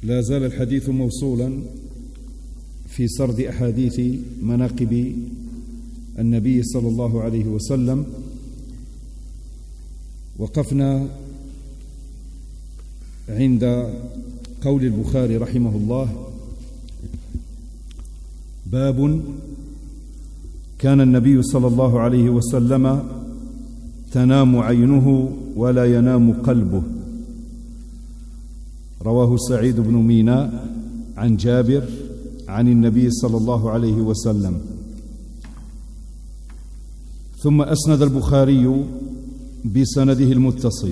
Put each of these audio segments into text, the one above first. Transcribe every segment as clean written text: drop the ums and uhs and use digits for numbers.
لا زال الحديث موصولا في سرد أحاديث مناقب النبي صلى الله عليه وسلم. وقفنا عند قول البخاري رحمه الله: باب كان النبي صلى الله عليه وسلم تنام عينه ولا ينام قلبه. رواه سعيد بن ميناء عن جابر عن النبي صلى الله عليه وسلم. ثم أسند البخاري بسنده المتصل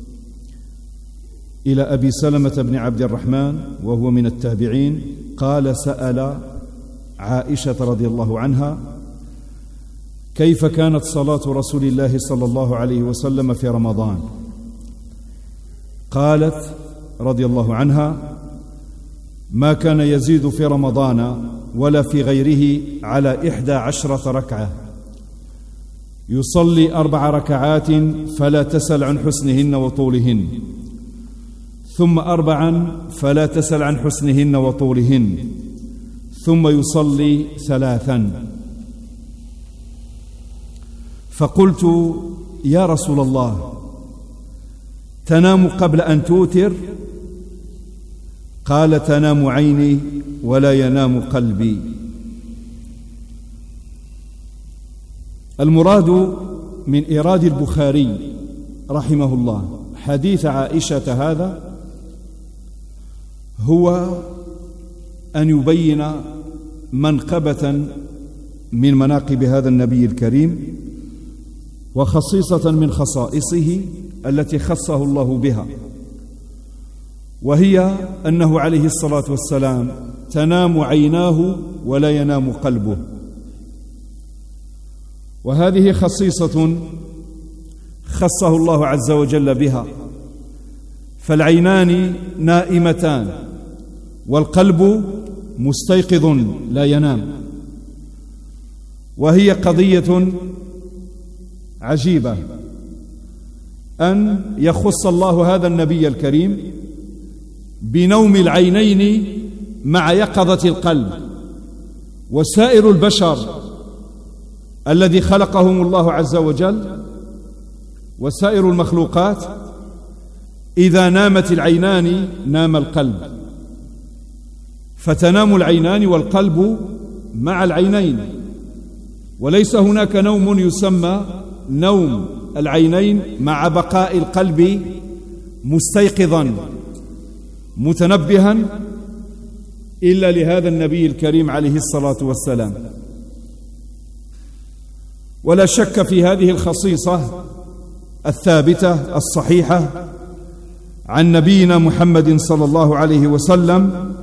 إلى أبي سلمة بن عبد الرحمن وهو من التابعين قال: سأل عائشة رضي الله عنها: كيف كانت صلاة رسول الله صلى الله عليه وسلم في رمضان؟ قالت رضي الله عنها: ما كان يزيد في رمضان ولا في غيره على 11 ركعة، يصلي 4 ركعات فلا تسل عن حسنهن وطولهن، ثم 4 فلا تسل عن حسنهن وطولهن، ثم يصلي 3. فقلت: يا رسول الله، تنام قبل أن توتر؟ قال: تنام عيني ولا ينام قلبي. المراد من إيراد البخاري رحمه الله حديث عائشة هذا هو أن يبين منقبة من مناقب هذا النبي الكريم، وخصيصة من خصائصه التي خصه الله بها، وهي أنه عليه الصلاة والسلام تنام عيناه ولا ينام قلبه. وهذه خصيصة خصه الله عز وجل بها، فالعينان نائمتان والقلب مستيقظ لا ينام. وهي قضية عجيبة أن يخص الله هذا النبي الكريم بنوم العينين مع يقظة القلب. وسائر البشر الذي خلقهم الله عز وجل وسائر المخلوقات إذا نامت العينان نام القلب، فتنام العينان والقلب مع العينين، وليس هناك نوم يسمى نوم العينين مع بقاء القلب مستيقظا متنبها إلا لهذا النبي الكريم عليه الصلاة والسلام. ولا شك في هذه الخصيصة الثابتة الصحيحة عن نبينا محمد صلى الله عليه وسلم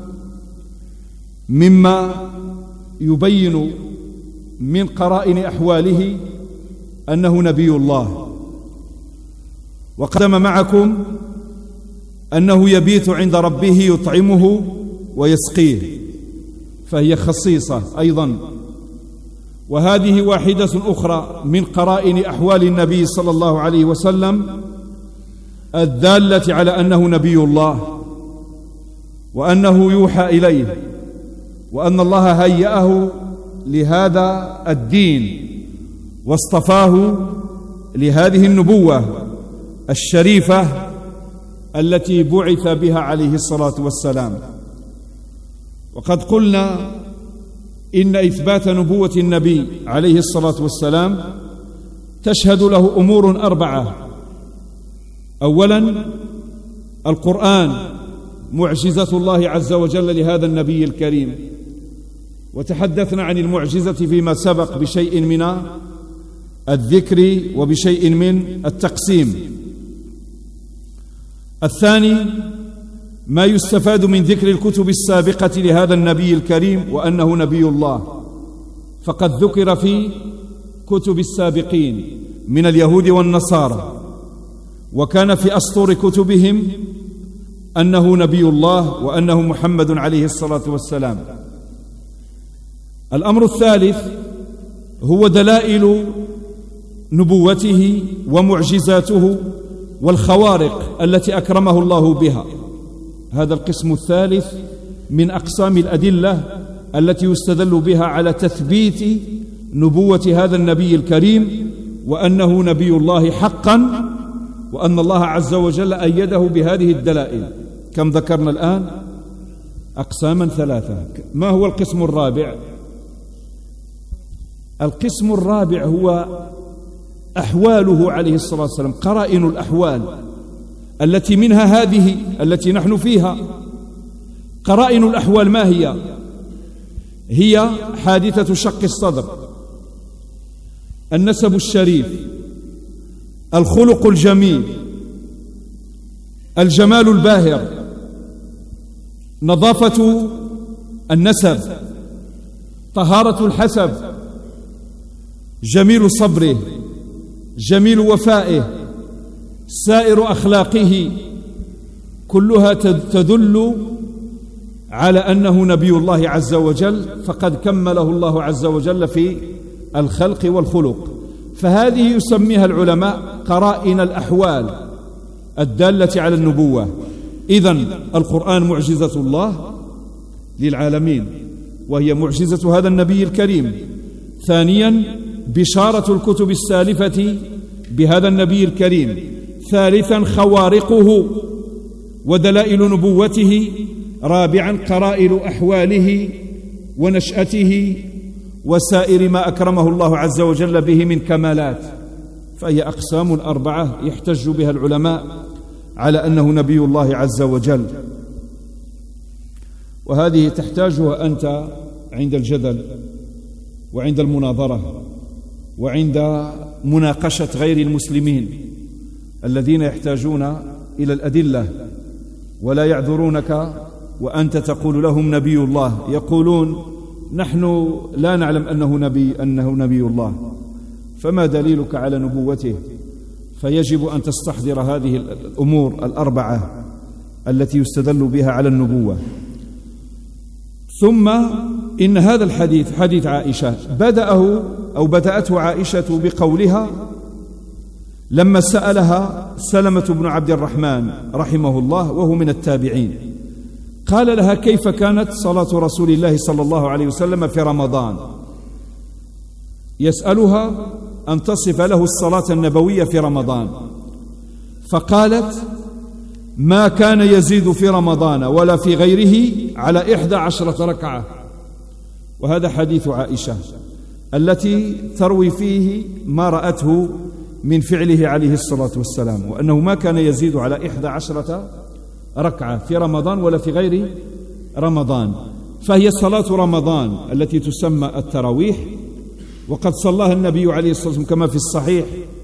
مما يبين من قرائن أحواله أنه نبي الله. وقدم معكم أنه يبيت عند ربه يطعمه ويسقيه، فهي خصيصة أيضا. وهذه واحدة أخرى من قرائن أحوال النبي صلى الله عليه وسلم الدالة على أنه نبي الله، وأنه يوحى إليه، وأن الله هيأه لهذا الدين واصطفاه لهذه النبوة الشريفة التي بعث بها عليه الصلاة والسلام. وقد قلنا إن إثبات نبوة النبي عليه الصلاة والسلام تشهد له أمور 4. أولا، القرآن معجزة الله عز وجل لهذا النبي الكريم، وتحدثنا عن المعجزة فيما سبق بشيء من الذكر وبشيء من التقسيم. الثاني، ما يستفاد من ذكر الكتب السابقة لهذا النبي الكريم وأنه نبي الله، فقد ذكر في كتب السابقين من اليهود والنصارى، وكان في أسطور كتبهم أنه نبي الله وأنه محمد عليه الصلاة والسلام. الأمر الثالث هو دلائل نبوته ومعجزاته والخوارق التي أكرمه الله بها. هذا القسم الثالث من أقسام الأدلة التي يستدل بها على تثبيت نبوة هذا النبي الكريم وأنه نبي الله حقا، وأن الله عز وجل أيده بهذه الدلائل. كم ذكرنا الآن؟ أقساما ثلاثة. ما هو القسم الرابع؟ القسم الرابع هو أحواله عليه الصلاة والسلام، قرائن الأحوال التي منها هذه التي نحن فيها. قرائن الأحوال ما هي؟ هي حادثة شق الصدر، النسب الشريف، الخلق الجميل، الجمال الباهر، نظافة النسب، طهارة الحسب، جميل صبره، جميل وفائه، سائر أخلاقه، كلها تدل على أنه نبي الله عز وجل، فقد كمله الله عز وجل في الخلق والخلق. فهذه يسميها العلماء قرائن الأحوال الدالة على النبوة. إذن القرآن معجزة الله للعالمين، وهي معجزة هذا النبي الكريم. ثانيا بشارة الكتب السالفة بهذا النبي الكريم. ثالثا خوارقه ودلائل نبوته. رابعا قرائن أحواله ونشأته وسائر ما أكرمه الله عز وجل به من كمالات. فهي أقسام أربعة يحتج بها العلماء على أنه نبي الله عز وجل، وهذه تحتاجها أنت عند الجدل وعند المناظرة وعند مناقشة غير المسلمين الذين يحتاجون إلى الأدلة ولا يعذرونك وأنت تقول لهم نبي الله. يقولون نحن لا نعلم أنه نبي الله، فما دليلك على نبوته؟ فيجب أن تستحضر هذه الأمور الأربعة التي يستدل بها على النبوة. ثم إن هذا الحديث حديث عائشة بدأته عائشة بقولها لما سألها سلمة بن عبد الرحمن رحمه الله وهو من التابعين، قال لها كيف كانت صلاة رسول الله صلى الله عليه وسلم في رمضان؟ يسألها أن تصف له الصلاة النبوية في رمضان، فقالت ما كان يزيد في رمضان ولا في غيره على 11 ركعة. وهذا حديث عائشة التي تروي فيه ما رأته من فعله عليه الصلاة والسلام، وأنه ما كان يزيد على 11 ركعة في رمضان ولا في غير رمضان. فهي صلاة رمضان التي تسمى التراويح، وقد صلاها النبي عليه الصلاة والسلام كما في الصحيح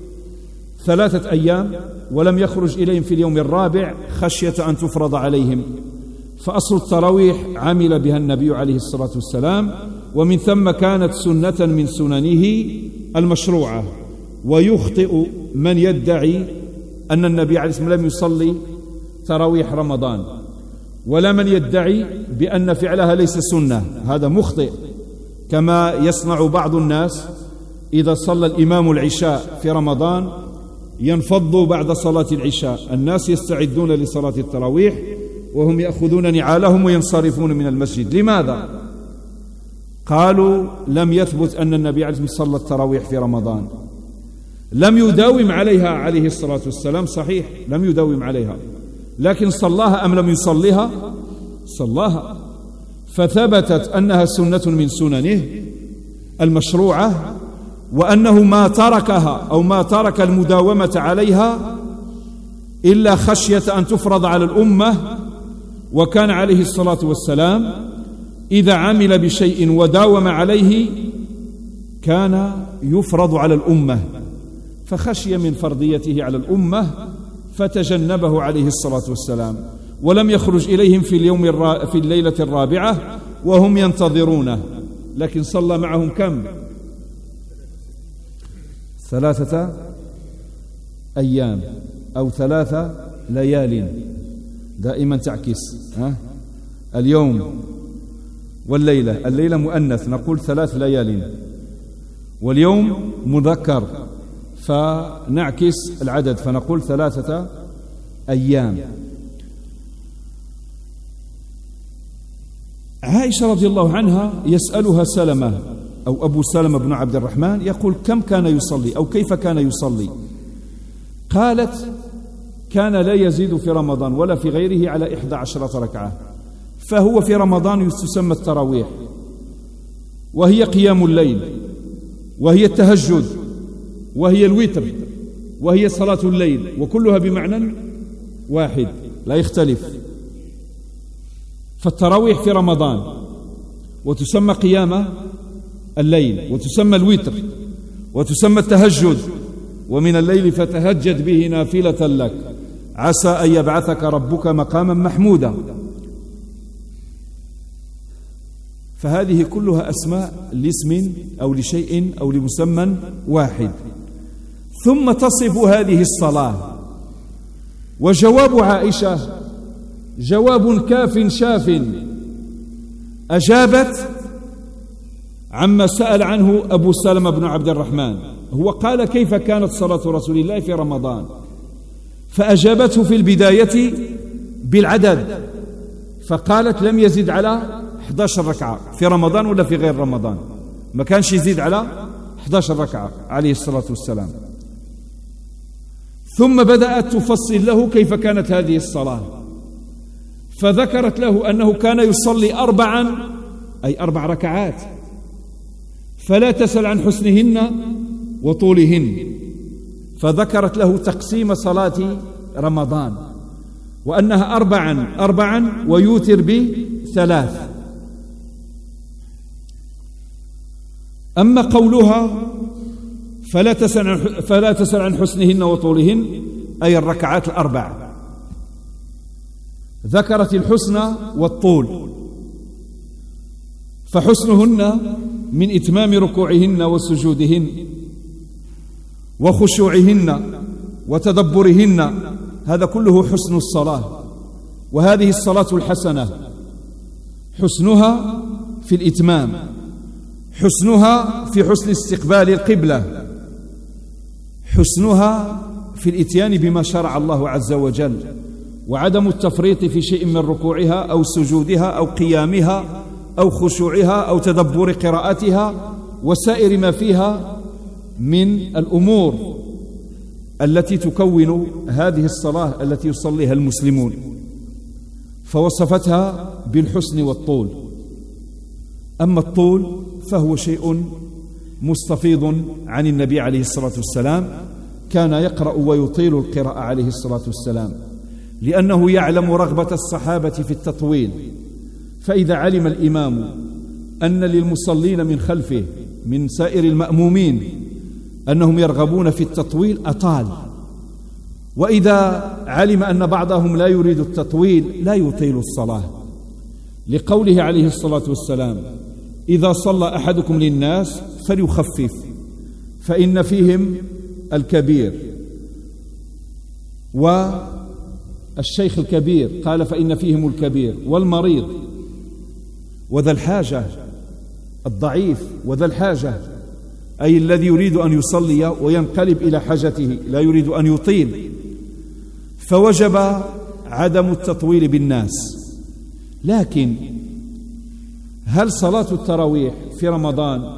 3 أيام ولم يخرج إليهم في اليوم الرابع خشية أن تفرض عليهم. فأصل التراويح عمل بها النبي عليه الصلاة والسلام، ومن ثم كانت سنة من سننه المشروعة. ويخطئ من يدعي أن النبي عليه الصلاة والسلام لم يصلي تراويح رمضان، ولا من يدعي بأن فعلها ليس سنة، هذا مخطئ. كما يصنع بعض الناس إذا صلى الإمام العشاء في رمضان ينفض بعد صلاة العشاء، الناس يستعدون لصلاة التراويح وهم يأخذون نعالهم وينصرفون من المسجد. لماذا؟ قالوا لم يثبت أن النبي عليه الصلاة والسلام صلى التراويح في رمضان، لم يداوم عليها عليه الصلاة والسلام. صحيح لم يداوم عليها، لكن صلاها أم لم يصليها؟ صلاها، فثبتت أنها سنة من سننه المشروعة، وأنه ما تركها أو ما ترك المداومة عليها إلا خشية أن تفرض على الأمة. وكان عليه الصلاة والسلام إذا عمل بشيء وداوم عليه كان يفرض على الأمة، فخشي من فرضيته على الأمة فتجنبه عليه الصلاة والسلام، ولم يخرج إليهم في الليلة الرابعة وهم ينتظرونه، لكن صلى معهم كم؟ 3 أيام أو 3 ليال. دائما تعكس اليوم والليلة، الليلة مؤنث نقول 3 ليال، واليوم مذكر فنعكس العدد فنقول 3 أيام. عائشة رضي الله عنها يسألها سلمة أو أبو سلمة بن عبد الرحمن يقول كم كان يصلي أو كيف كان يصلي؟ قالت كان لا يزيد في رمضان ولا في غيره على 11 ركعة، فهو في رمضان تسمى التراويح، وهي قيام الليل، وهي التهجد، وهي الوتر، وهي صلاة الليل، وكلها بمعنى واحد لا يختلف. فالتراويح في رمضان وتسمى قيام الليل، وتسمى الوتر، وتسمى التهجد، ومن الليل فتهجد به نافلة لك عسى أن يبعثك ربك مقاما محمودا. فهذه كلها أسماء لاسم أو لشيء أو لمسمى واحد. ثم تصف هذه الصلاة. وجواب عائشة جواب كاف شاف، أجابت عما سأل عنه أبو سلمة بن عبد الرحمن. هو قال كيف كانت صلاة رسول الله في رمضان، فأجابته في البداية بالعدد، فقالت لم يزد على 11 ركعة في رمضان ولا في غير رمضان، ما كانش يزيد على 11 ركعة عليه الصلاة والسلام. ثم بدأت تفصل له كيف كانت هذه الصلاة، فذكرت له أنه كان يصلي 4 أي 4 ركعات، فلا تسأل عن حسنهن وطولهن، فذكرت له تقسيم صلاة رمضان وأنها 4 ويوتر ب3. أما قولها فلا تسأل عن حسنهن وطولهن أي الركعات 4، ذكرت الحسن والطول، فحسنهن من إتمام ركوعهن وسجودهن وخشوعهن وتدبرهن، هذا كله حسن الصلاة. وهذه الصلاة الحسنة حسنها في الإتمام، حسنها في حسن استقبال القبلة، حسنها في الإتيان بما شرع الله عز وجل، وعدم التفريط في شيء من ركوعها أو سجودها أو قيامها أو خشوعها أو تدبر قراءتها وسائر ما فيها من الأمور التي تكون هذه الصلاة التي يصليها المسلمون، فوصفتها بالحسن والطول. أما الطول فهو شيء مستفيض عن النبي عليه الصلاة والسلام، كان يقرأ ويطيل القراءة عليه الصلاة والسلام، لأنه يعلم رغبة الصحابة في التطويل. فإذا علم الإمام أن للمصلين من خلفه من سائر المأمومين أنهم يرغبون في التطويل أطال، وإذا علم أن بعضهم لا يريد التطويل لا يطيل الصلاة، لقوله عليه الصلاة والسلام إذا صلى أحدكم للناس فليخفف فإن فيهم الكبير والشيخ الكبير، قال فإن فيهم الكبير والمريض وذا الحاجة، الضعيف وذا الحاجة، أي الذي يريد أن يصلي وينقلب إلى حاجته لا يريد أن يطيل، فوجب عدم التطويل بالناس. لكن هل صلاة التراويح في رمضان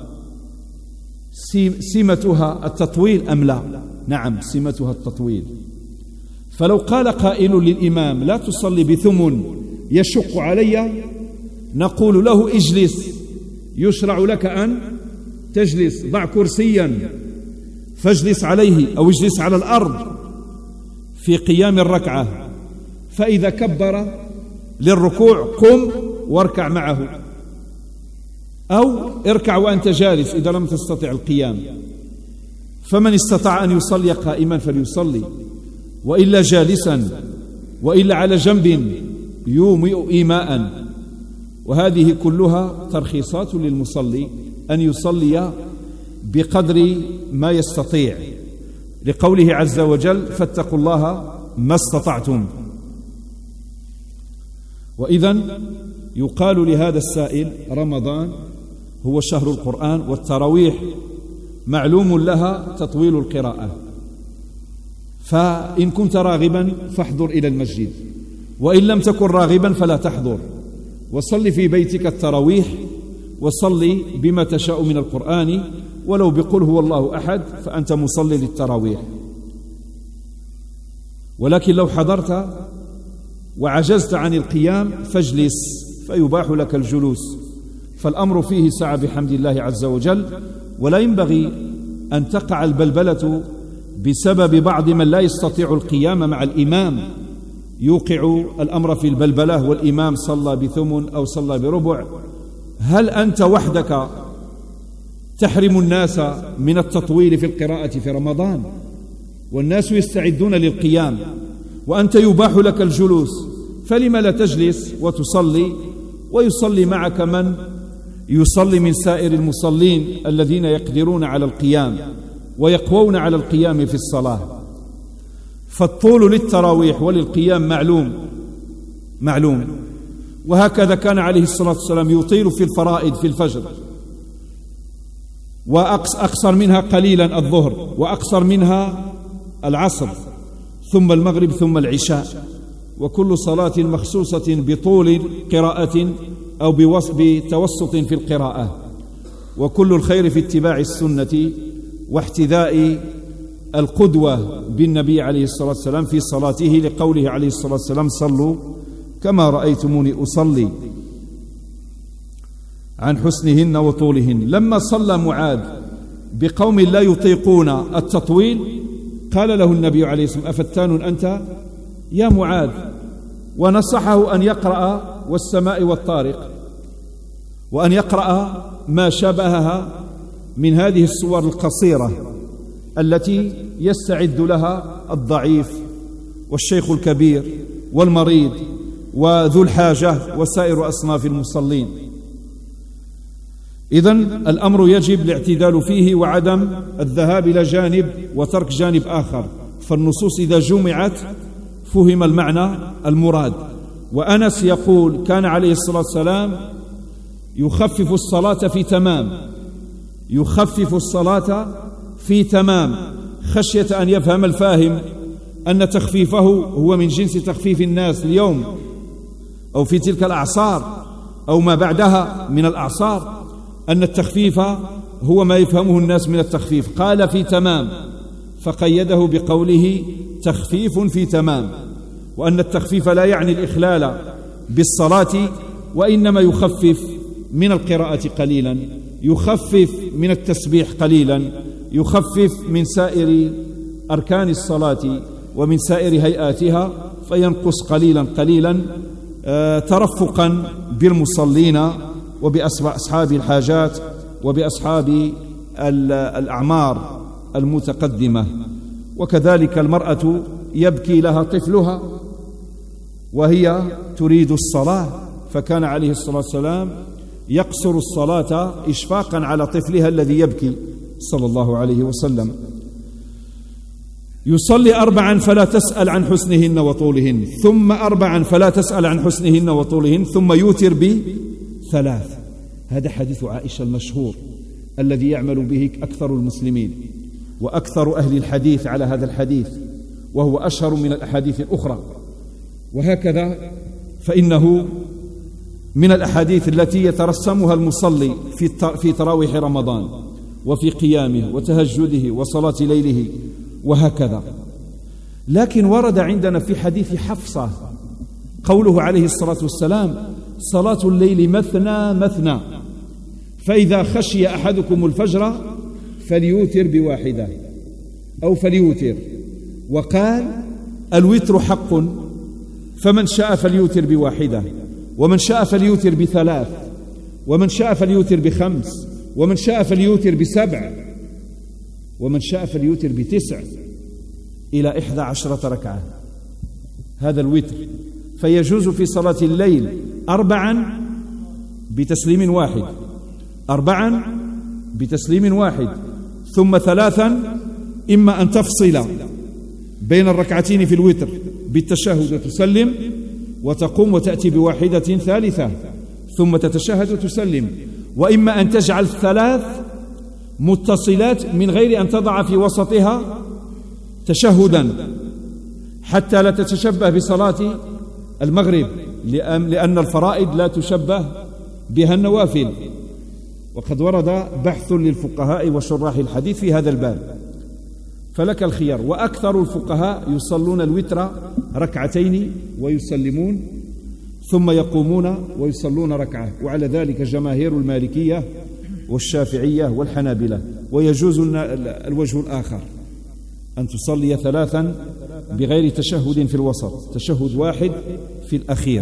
سمتها التطويل أم لا؟ نعم، سمتها التطويل. فلو قال قائل للإمام لا تصلي بثمن يشق علي، نقول له اجلس، يشرع لك أن تجلس، ضع كرسيا فاجلس عليه أو اجلس على الأرض في قيام الركعة، فإذا كبر للركوع قم واركع معه، أو اركع وأنت جالس إذا لم تستطع القيام. فمن استطاع أن يصلي قائما فليصلي، وإلا جالسا، وإلا على جنب يومئ إيماء. وهذه كلها ترخيصات للمصلي أن يصلي بقدر ما يستطيع، لقوله عز وجل فاتقوا الله ما استطعتم. وإذن يقال لهذا السائل رمضان هو شهر القرآن، والتراويح معلوم لها تطويل القراءة، فإن كنت راغبا فاحضر إلى المسجد، وإن لم تكن راغبا فلا تحضر، وصل في بيتك التراويح، وصل بما تشاء من القرآن، ولو بقل هو الله أحد فأنت مصلي للتراويح. ولكن لو حضرت وعجزت عن القيام فاجلس، فيباح لك الجلوس، فالأمر فيه سعة بحمد الله عز وجل. ولا ينبغي أن تقع البلبلة بسبب بعض من لا يستطيع القيام مع الإمام، يوقع الأمر في البلبلة والإمام صلى بثمن أو صلى بربع. هل أنت وحدك تحرم الناس من التطويل في القراءة في رمضان والناس يستعدون للقيام وأنت يباح لك الجلوس؟ فلم لا تجلس وتصلي ويصلي معك من يصلي من سائر المصلين الذين يقدرون على القيام ويقوون على القيام في الصلاة؟ فالطول للتراويح وللقيام معلوم. وهكذا كان عليه الصلاة والسلام يطيل في الفرائض في الفجر، وأقصر منها قليلا الظهر، وأقصر منها العصر، ثم المغرب، ثم العشاء، وكل صلاة مخصوصة بطول قراءة أو بتوسط في القراءة. وكل الخير في اتباع السنة واحتذاء القدوة بالنبي عليه الصلاة والسلام في صلاته، لقوله عليه الصلاة والسلام: صلوا كما رأيتموني أصلي. عن حسنهن وطولهن. لما صلى معاذ بقوم لا يطيقون التطويل قال له النبي عليه الصلاة والسلام: أفتان أنت يا معاذ؟ ونصحه أن يقرأ والسماء والطارق، وأن يقرأ ما شابهها من هذه السور القصيرة التي يستعد لها الضعيف والشيخ الكبير والمريض وذو الحاجة وسائر أصناف المصلين. إذن الأمر يجب الاعتدال فيه وعدم الذهاب إلى جانب وترك جانب آخر، فالنصوص إذا جمعت فهم المعنى المراد. وأنس يقول: كان عليه الصلاة والسلام يخفف الصلاة في تمام خشية أن يفهم الفاهم أن تخفيفه هو من جنس تخفيف الناس اليوم أو في تلك الأعصار أو ما بعدها من الأعصار، أن التخفيف هو ما يفهمه الناس من التخفيف. قال في تمام، فقيده بقوله تخفيف في تمام، وأن التخفيف لا يعني الإخلال بالصلاة، وإنما يخفف من القراءة قليلا، يخفف من التسبيح قليلا، يخفف من سائر أركان الصلاة ومن سائر هيئاتها، فينقص قليلا ترفقا بالمصلين وبأصحاب الحاجات وبأصحاب الأعمار المتقدمة. وكذلك المرأة يبكي لها طفلها وهي تريد الصلاة، فكان عليه الصلاة والسلام يقصر الصلاة إشفاقا على طفلها الذي يبكي صلى الله عليه وسلم. يصلي 4 فلا تسأل عن حسنهن وطولهن، ثم 4 فلا تسأل عن حسنهن وطولهن، ثم يوتر ب3. هذا حديث عائشة المشهور الذي يعمل به أكثر المسلمين وأكثر أهل الحديث على هذا الحديث، وهو أشهر من الأحاديث الأخرى. وهكذا فإنه من الأحاديث التي يترسمها المصلي في تراويح رمضان وفي قيامه وتهجده وصلاة ليله وهكذا. لكن ورد عندنا في حديث حفصة قوله عليه الصلاة والسلام: صلاة الليل مثنى، فإذا خشي أحدكم الفجر فليوتر ب1 أو فليوتر. وقال: الوتر حق، فمن شاء فليوتر ب1، ومن شاء فليوتر ب3، ومن شاء فليوتر ب5، ومن شاء فليوتر ب7، ومن شاء فليوتر ب9 إلى 11 ركعة. هذا الوتر. فيجوز في صلاة الليل 4 بتسليم واحد، 4 بتسليم واحد، ثم 3 إما أن تفصل بين الركعتين في الوتر بالتشهد وتسلم، وتقوم وتأتي ب1 ثالثة ثم تتشهد وتسلم، وإما أن تجعل 3 متصلات من غير أن تضع في وسطها تشهدا حتى لا تتشبه بصلاة المغرب لأن الفرائض لا تشبه بها النوافل، وقد ورد بحث للفقهاء وشراح الحديث في هذا الباب، فلك الخيار. وأكثر الفقهاء يصلون الوتر ركعتين ويسلمون ثم يقومون ويصلون ركعة، وعلى ذلك جماهير المالكية والشافعية والحنابلة. ويجوز الوجه الآخر أن تصلي ثلاثا بغير تشهد في الوسط، تشهد واحد في الأخير.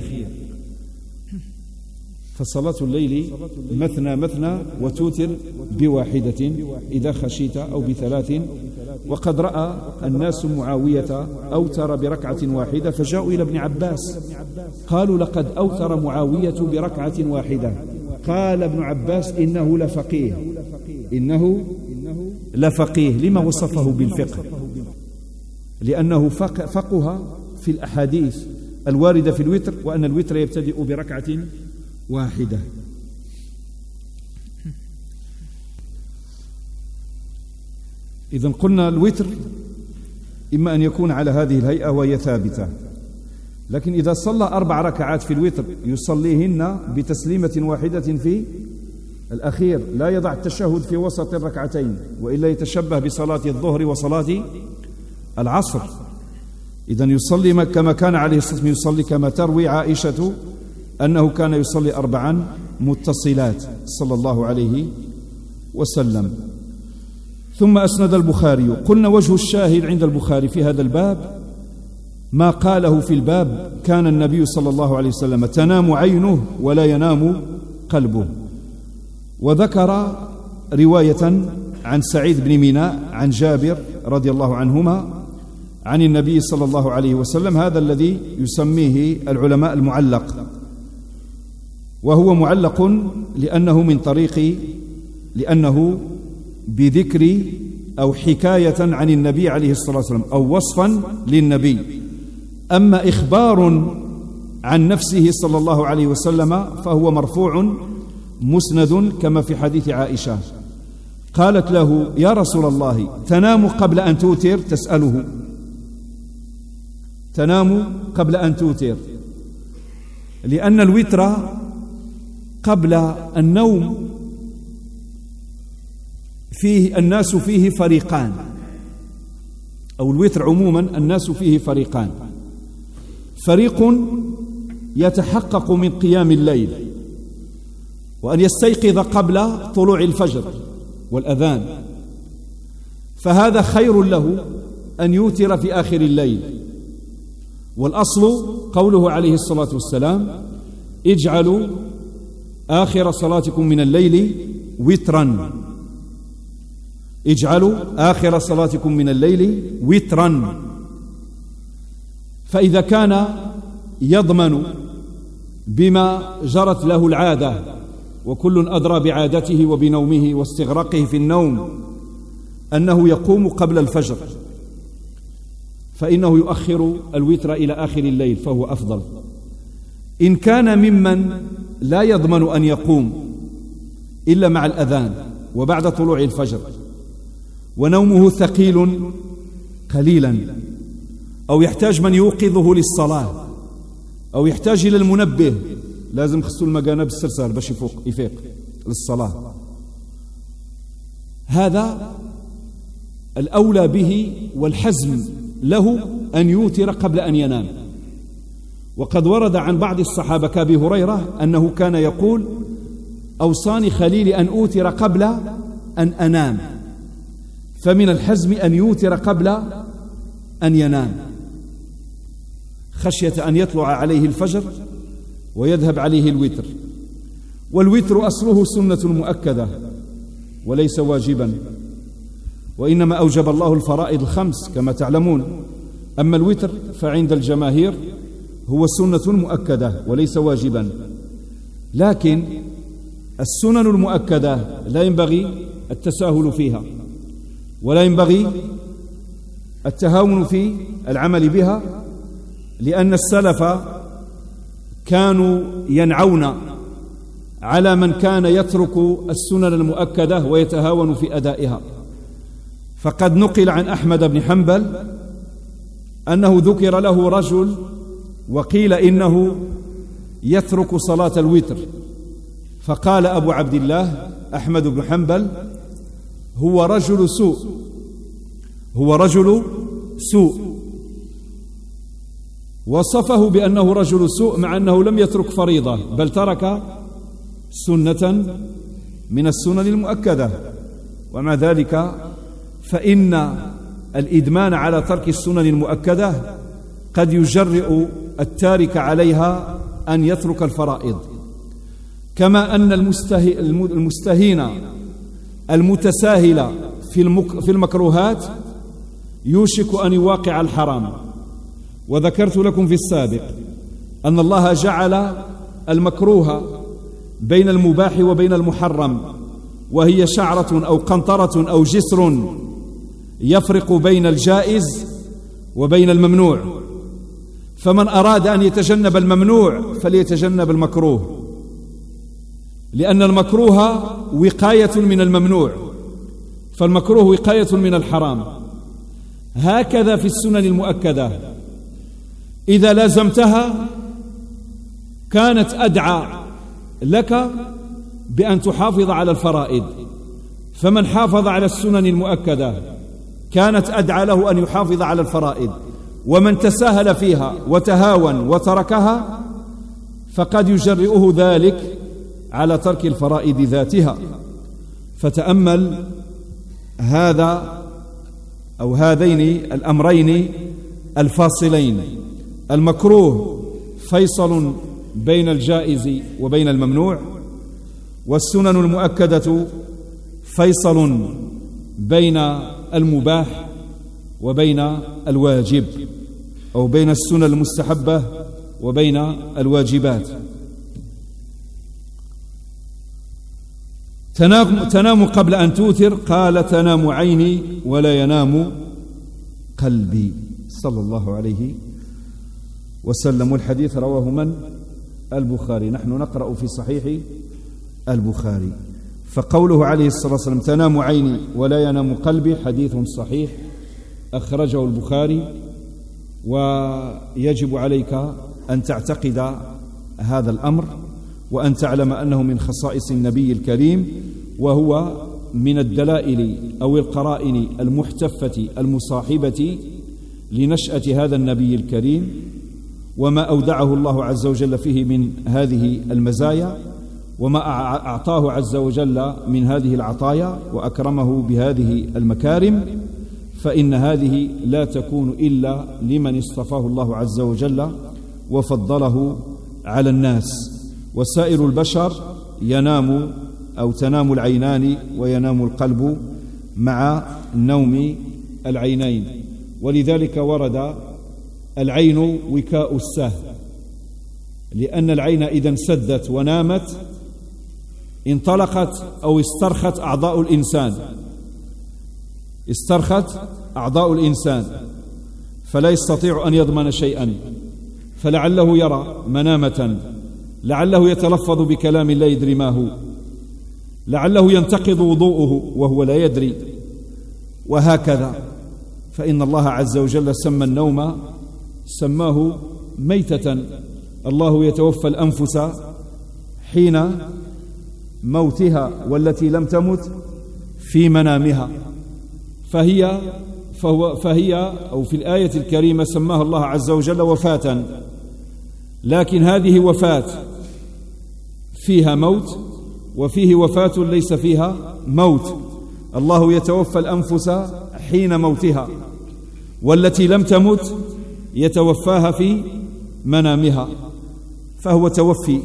فصلاة الليل مثنى مثنى وتوتر بواحدة إذا خشيت أو بثلاث. وقد رأى الناس معاوية أوتر بركعة واحدة فجاءوا إلى ابن عباس قالوا لقد أوتر معاوية بركعة واحدة. قال ابن عباس إنه لفقيه، إنه لفقيه. لما وصفه بالفقه؟ لأنه فقه في الأحاديث الواردة في الوتر، وأن الوتر يبتدئ بركعة واحدة. إذن قلنا الوتر إما أن يكون على هذه الهيئة وهي ثابتة، لكن إذا صلى 4 ركعات في الوتر يصليهن بتسليمة واحدة في الأخير، لا يضع التشهد في وسط الركعتين، وإلا يتشبه بصلاة الظهر وصلاة العصر. إذن يصلي كما كان عليه الصلاة والسلام يصلي، كما تروي عائشة أنه كان يصلي 4 متصلات صلى الله عليه وسلم. ثم أسند البخاري. قلنا وجه الشاهد عند البخاري في هذا الباب ما قاله في الباب: كان النبي صلى الله عليه وسلم تنام عينه ولا ينام قلبه. وذكر رواية عن سعيد بن ميناء عن جابر رضي الله عنهما عن النبي صلى الله عليه وسلم، هذا الذي يسميه العلماء المعلق، وهو معلق لأنه بذكر أو حكاية عن النبي عليه الصلاة والسلام أو وصفا للنبي. أما إخبار عن نفسه صلى الله عليه وسلم فهو مرفوع مسند، كما في حديث عائشة قالت له: يا رسول الله تنام قبل أن توتر؟ تسأله تنام قبل أن توتر، لأن الوتر قبل النوم فيه الناس فيه فريقان، أو الوتر عموما الناس فيه فريقان: فريق يتحقق من قيام الليل وأن يستيقظ قبل طلوع الفجر والأذان، فهذا خير له أن يوتر في آخر الليل. والأصل قوله عليه الصلاة والسلام: اجعلوا آخر صلاتكم من الليل وترا، اجعلوا آخر صلاتكم من الليل وترا. فإذا كان يضمن بما جرت له العادة، وكل أدرى بعادته وبنومه واستغراقه في النوم، أنه يقوم قبل الفجر، فإنه يؤخر الوتر إلى آخر الليل فهو أفضل. إن كان ممن لا يضمن أن يقوم إلا مع الأذان وبعد طلوع الفجر، ونومه ثقيل قليلا، أو يحتاج من يوقظه للصلاة، أو يحتاج إلى المنبه، لازم خصو المكانة بالسرسار باش يفيق للصلاة، هذا الأولى به والحزم له أن يوتر قبل أن ينام. وقد ورد عن بعض الصحابة كأبي هريرة أنه كان يقول: أوصاني خليلي أن أوتر قبل أن أنام. فمن الحزم أن يوتر قبل أن ينام، خشية أن يطلع عليه الفجر ويذهب عليه الوتر. والوتر أصله سنة مؤكدة وليس واجبا، وإنما أوجب الله الفرائض الخمس كما تعلمون. أما الوتر فعند الجماهير هو سنة مؤكدة وليس واجبا. لكن السنن المؤكدة لا ينبغي التساهل فيها، ولا ينبغي التهاون في العمل بها، لأن السلف كانوا ينعون على من كان يترك السنن المؤكدة ويتهاون في أدائها. فقد نقل عن أحمد بن حنبل أنه ذكر له رجل وقيل إنه يترك صلاة الوتر، فقال أبو عبد الله أحمد بن حنبل: هو رجل سوء، هو رجل سوء. وصفه بأنه رجل سوء مع أنه لم يترك فريضة، بل ترك سنة من السنن المؤكدة. ومع ذلك فإن الإدمان على ترك السنن المؤكدة قد يجرئ التارك عليها أن يترك الفرائض، كما أن المستهين المتساهل في المكروهات يوشك أن يواقع الحرام. وذكرت لكم في السابق أن الله جعل المكروه بين المباح وبين المحرم، وهي شعرة أو قنطرة أو جسر يفرق بين الجائز وبين الممنوع. فمن أراد أن يتجنب الممنوع فليتجنب المكروه، لأن المكروه وقاية من الممنوع، فالمكروه وقاية من الحرام. هكذا في السنن المؤكدة، إذا لازمتها كانت أدعى لك بأن تحافظ على الفرائض، فمن حافظ على السنن المؤكدة كانت أدعى له أن يحافظ على الفرائض، ومن تساهل فيها وتهاون وتركها فقد يجرئه ذلك على ترك الفرائض ذاتها. فتأمل هذا أو هذين الأمرين الفاصلين: المكروه فيصل بين الجائز وبين الممنوع، والسنن المؤكدة فيصل بين المباح وبين الواجب، أو بين السنن المستحبة وبين الواجبات. تنام قبل أن توتر، قال: تنام عيني ولا ينام قلبي، صلى الله عليه وسلم. والحديث رواه من؟ البخاري. نحن نقرأ في صحيح البخاري، فقوله عليه الصلاة والسلام: تنام عيني ولا ينام قلبي، حديث صحيح أخرجه البخاري. ويجب عليك أن تعتقد هذا الأمر، وأن تعلم أنه من خصائص النبي الكريم، وهو من الدلائل أو القرائن المحتفة المصاحبة لنشأة هذا النبي الكريم، وما أودعه الله عز وجل فيه من هذه المزايا، وما أعطاه عز وجل من هذه العطايا، وأكرمه بهذه المكارم. فإن هذه لا تكون إلا لمن اصطفاه الله عز وجل وفضله على الناس. وسائر البشر ينام أو تنام العينان وينام القلب مع نوم العينين. ولذلك ورد: العين وكاء السه، لأن العين إذا انسدت ونامت انطلقت أو استرخت أعضاء الإنسان، استرخت أعضاء الإنسان، فلا يستطيع أن يضمن شيئا، فلعله يرى منامة، لعله يتلفظ بكلام لا يدري ما هو، لعله ينتقض وضوءه وهو لا يدري، وهكذا. فإن الله عز وجل سمى النوم، سماه ميتة. الله يتوفى الأنفس حين موتها والتي لم تمت في منامها، فهي أو في الآية الكريمة سماها الله عز وجل وفاة، لكن هذه وفاة فيها موت، وفيه وفاة ليس فيها موت. الله يتوفى الأنفس حين موتها، والتي لم تمت يتوفاها في منامها، فهو توفي،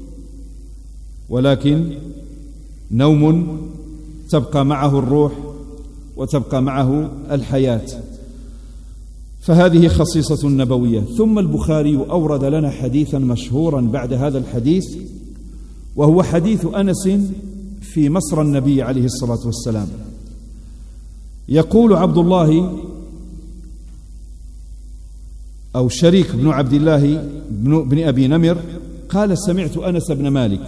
ولكن نوم تبقى معه الروح وتبقى معه الحياة. فهذه خصيصة نبوية. ثم البخاري أورد لنا حديثا مشهورا بعد هذا الحديث، وهو حديث أنس في مصر النبي عليه الصلاة والسلام. يقول عبد الله أو شريك بن عبد الله بن أبي نمر قال: سمعت أنس بن مالك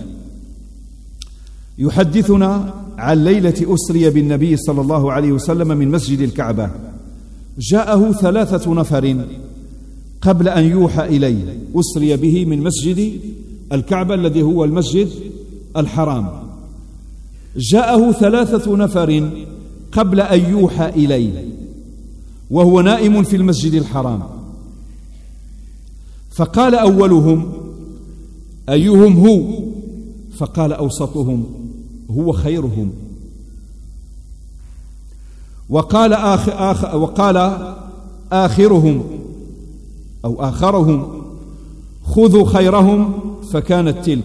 يحدثنا عن ليلة أسري بالنبي صلى الله عليه وسلم من مسجد الكعبة، جاءه 3 نفر قبل أن يوحى إليه، أسري به من مسجد الكعبة الذي هو المسجد الحرام. جاءه 3 نفر قبل أن يوحى إليه وهو نائم في المسجد الحرام، فقال أولهم: أيهم هو؟ فقال أوسطهم: هو خيرهم. وقال آخرهم أو آخرهم: خذوا خيرهم، فكانت تلك.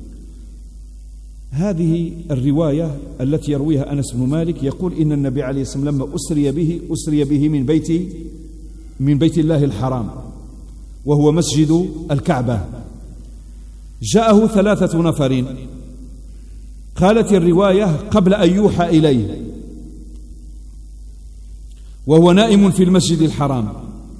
هذه الرواية التي يرويها أنس بن مالك، يقول إن النبي عليه الصلاة والسلام لما أسري به من بيت الله الحرام وهو مسجد الكعبة، جاءه 3 نفر، قالت الرواية قبل أن يوحى إليه وهو نائم في المسجد الحرام،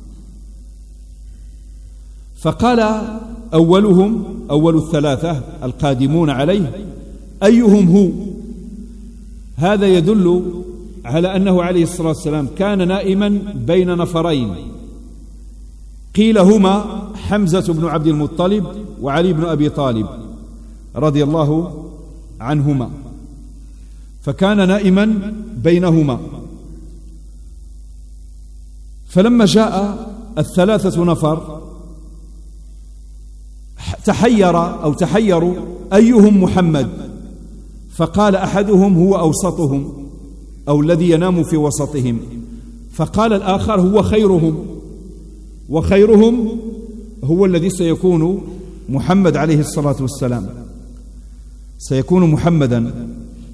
فقال أول 3 القادمون عليه: أيهم هو؟ هذا يدل على أنه عليه الصلاة والسلام كان نائما بين نفرين، قيل هما حمزة بن عبد المطلب وعلي بن أبي طالب رضي الله عنهما، فكان نائما بينهما. فلما جاء 3 نفر تحيروا أيهم محمد، فقال أحدهم: هو أوسطهم أو الذي ينام في وسطهم، فقال الآخر: هو خيرهم، وخيرهم هو الذي سيكون محمد عليه الصلاة والسلام، سيكون محمدا.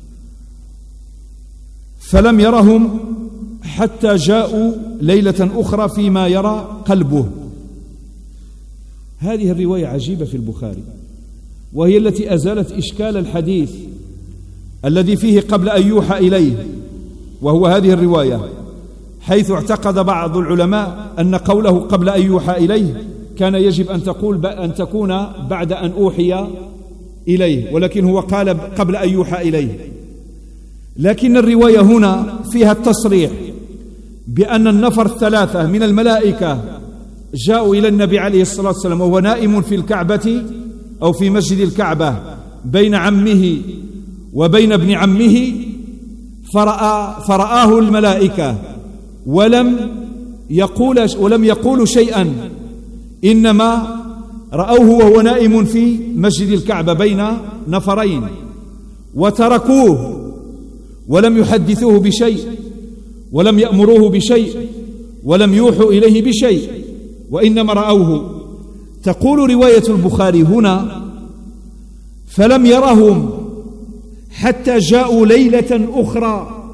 فلم يرهم حتى جاءوا ليلة أخرى فيما يرى قلبه. هذه الرواية عجيبة في البخاري، وهي التي أزالت إشكال الحديث الذي فيه قبل أن يوحى إليه، وهو هذه الرواية، حيث اعتقد بعض العلماء أن قوله قبل أن يوحى إليه كان يجب أن تكون بعد أن أوحي إليه، ولكن هو قال قبل أن يوحى إليه. لكن الرواية هنا فيها التصريح بأن النفر 3 من الملائكة جاءوا إلى النبي عليه الصلاة والسلام وهو نائم في الكعبة أو في مسجد الكعبة بين عمه وبين ابن عمه، فرآه الملائكة ولم يقولوا شيئا، إنما رأوه وهو نائم في مسجد الكعبة بين نفرين، وتركوه ولم يحدثوه بشيء ولم يأمروه بشيء ولم يوحوا إليه بشيء، وإنما رأوه. تقول رواية البخاري هنا: فلم يرهم حتى جاءوا ليلة أخرى،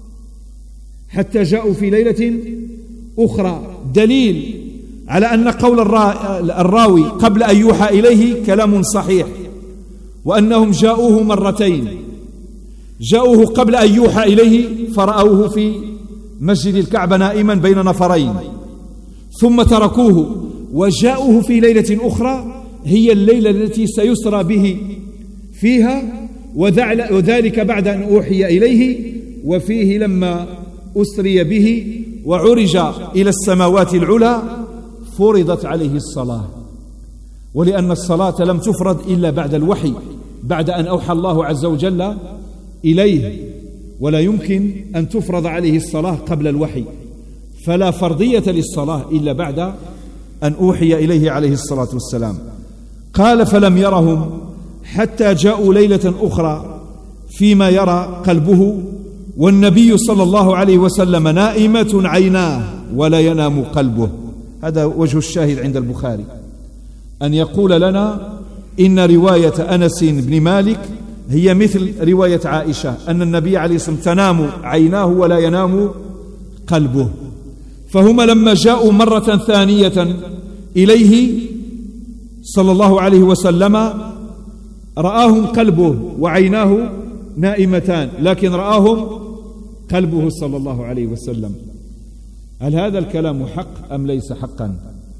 حتى جاءوا في ليلة أخرى، دليل على أن قول الراوي قبل أن يوحى إليه كلام صحيح، وأنهم جاءوه مرتين، جاءوه قبل أن يوحى إليه فرأوه في مسجد الكعبة نائما بين نفرين، ثم تركوه وجاءوه في ليلة أخرى هي الليلة التي سيسرى به فيها، وذلك بعد أن أوحي إليه، وفيه لما أسري به وعرج إلى السماوات العلى فرضت عليه الصلاة، ولأن الصلاة لم تفرض إلا بعد الوحي، بعد أن أوحى الله عز وجل إليه، ولا يمكن أن تفرض عليه الصلاة قبل الوحي، فلا فرضية للصلاة إلا بعد أن أوحي إليه عليه الصلاة والسلام. قال: فلم يرهم حتى جاءوا ليلة أخرى فيما يرى قلبه، والنبي صلى الله عليه وسلم نائمة عيناه ولا ينام قلبه. هذا وجه الشاهد عند البخاري، أن يقول لنا إن رواية أنس بن مالك هي مثل رواية عائشة، أن النبي عليه الصلاة والسلام تنام عيناه ولا ينام قلبه. فهما لما جاءوا مرة ثانية إليه صلى الله عليه وسلم رآهم قلبه وعيناه نائمتان، لكن رآهم قلبه صلى الله عليه وسلم. هل هذا الكلام حق أم ليس حقا؟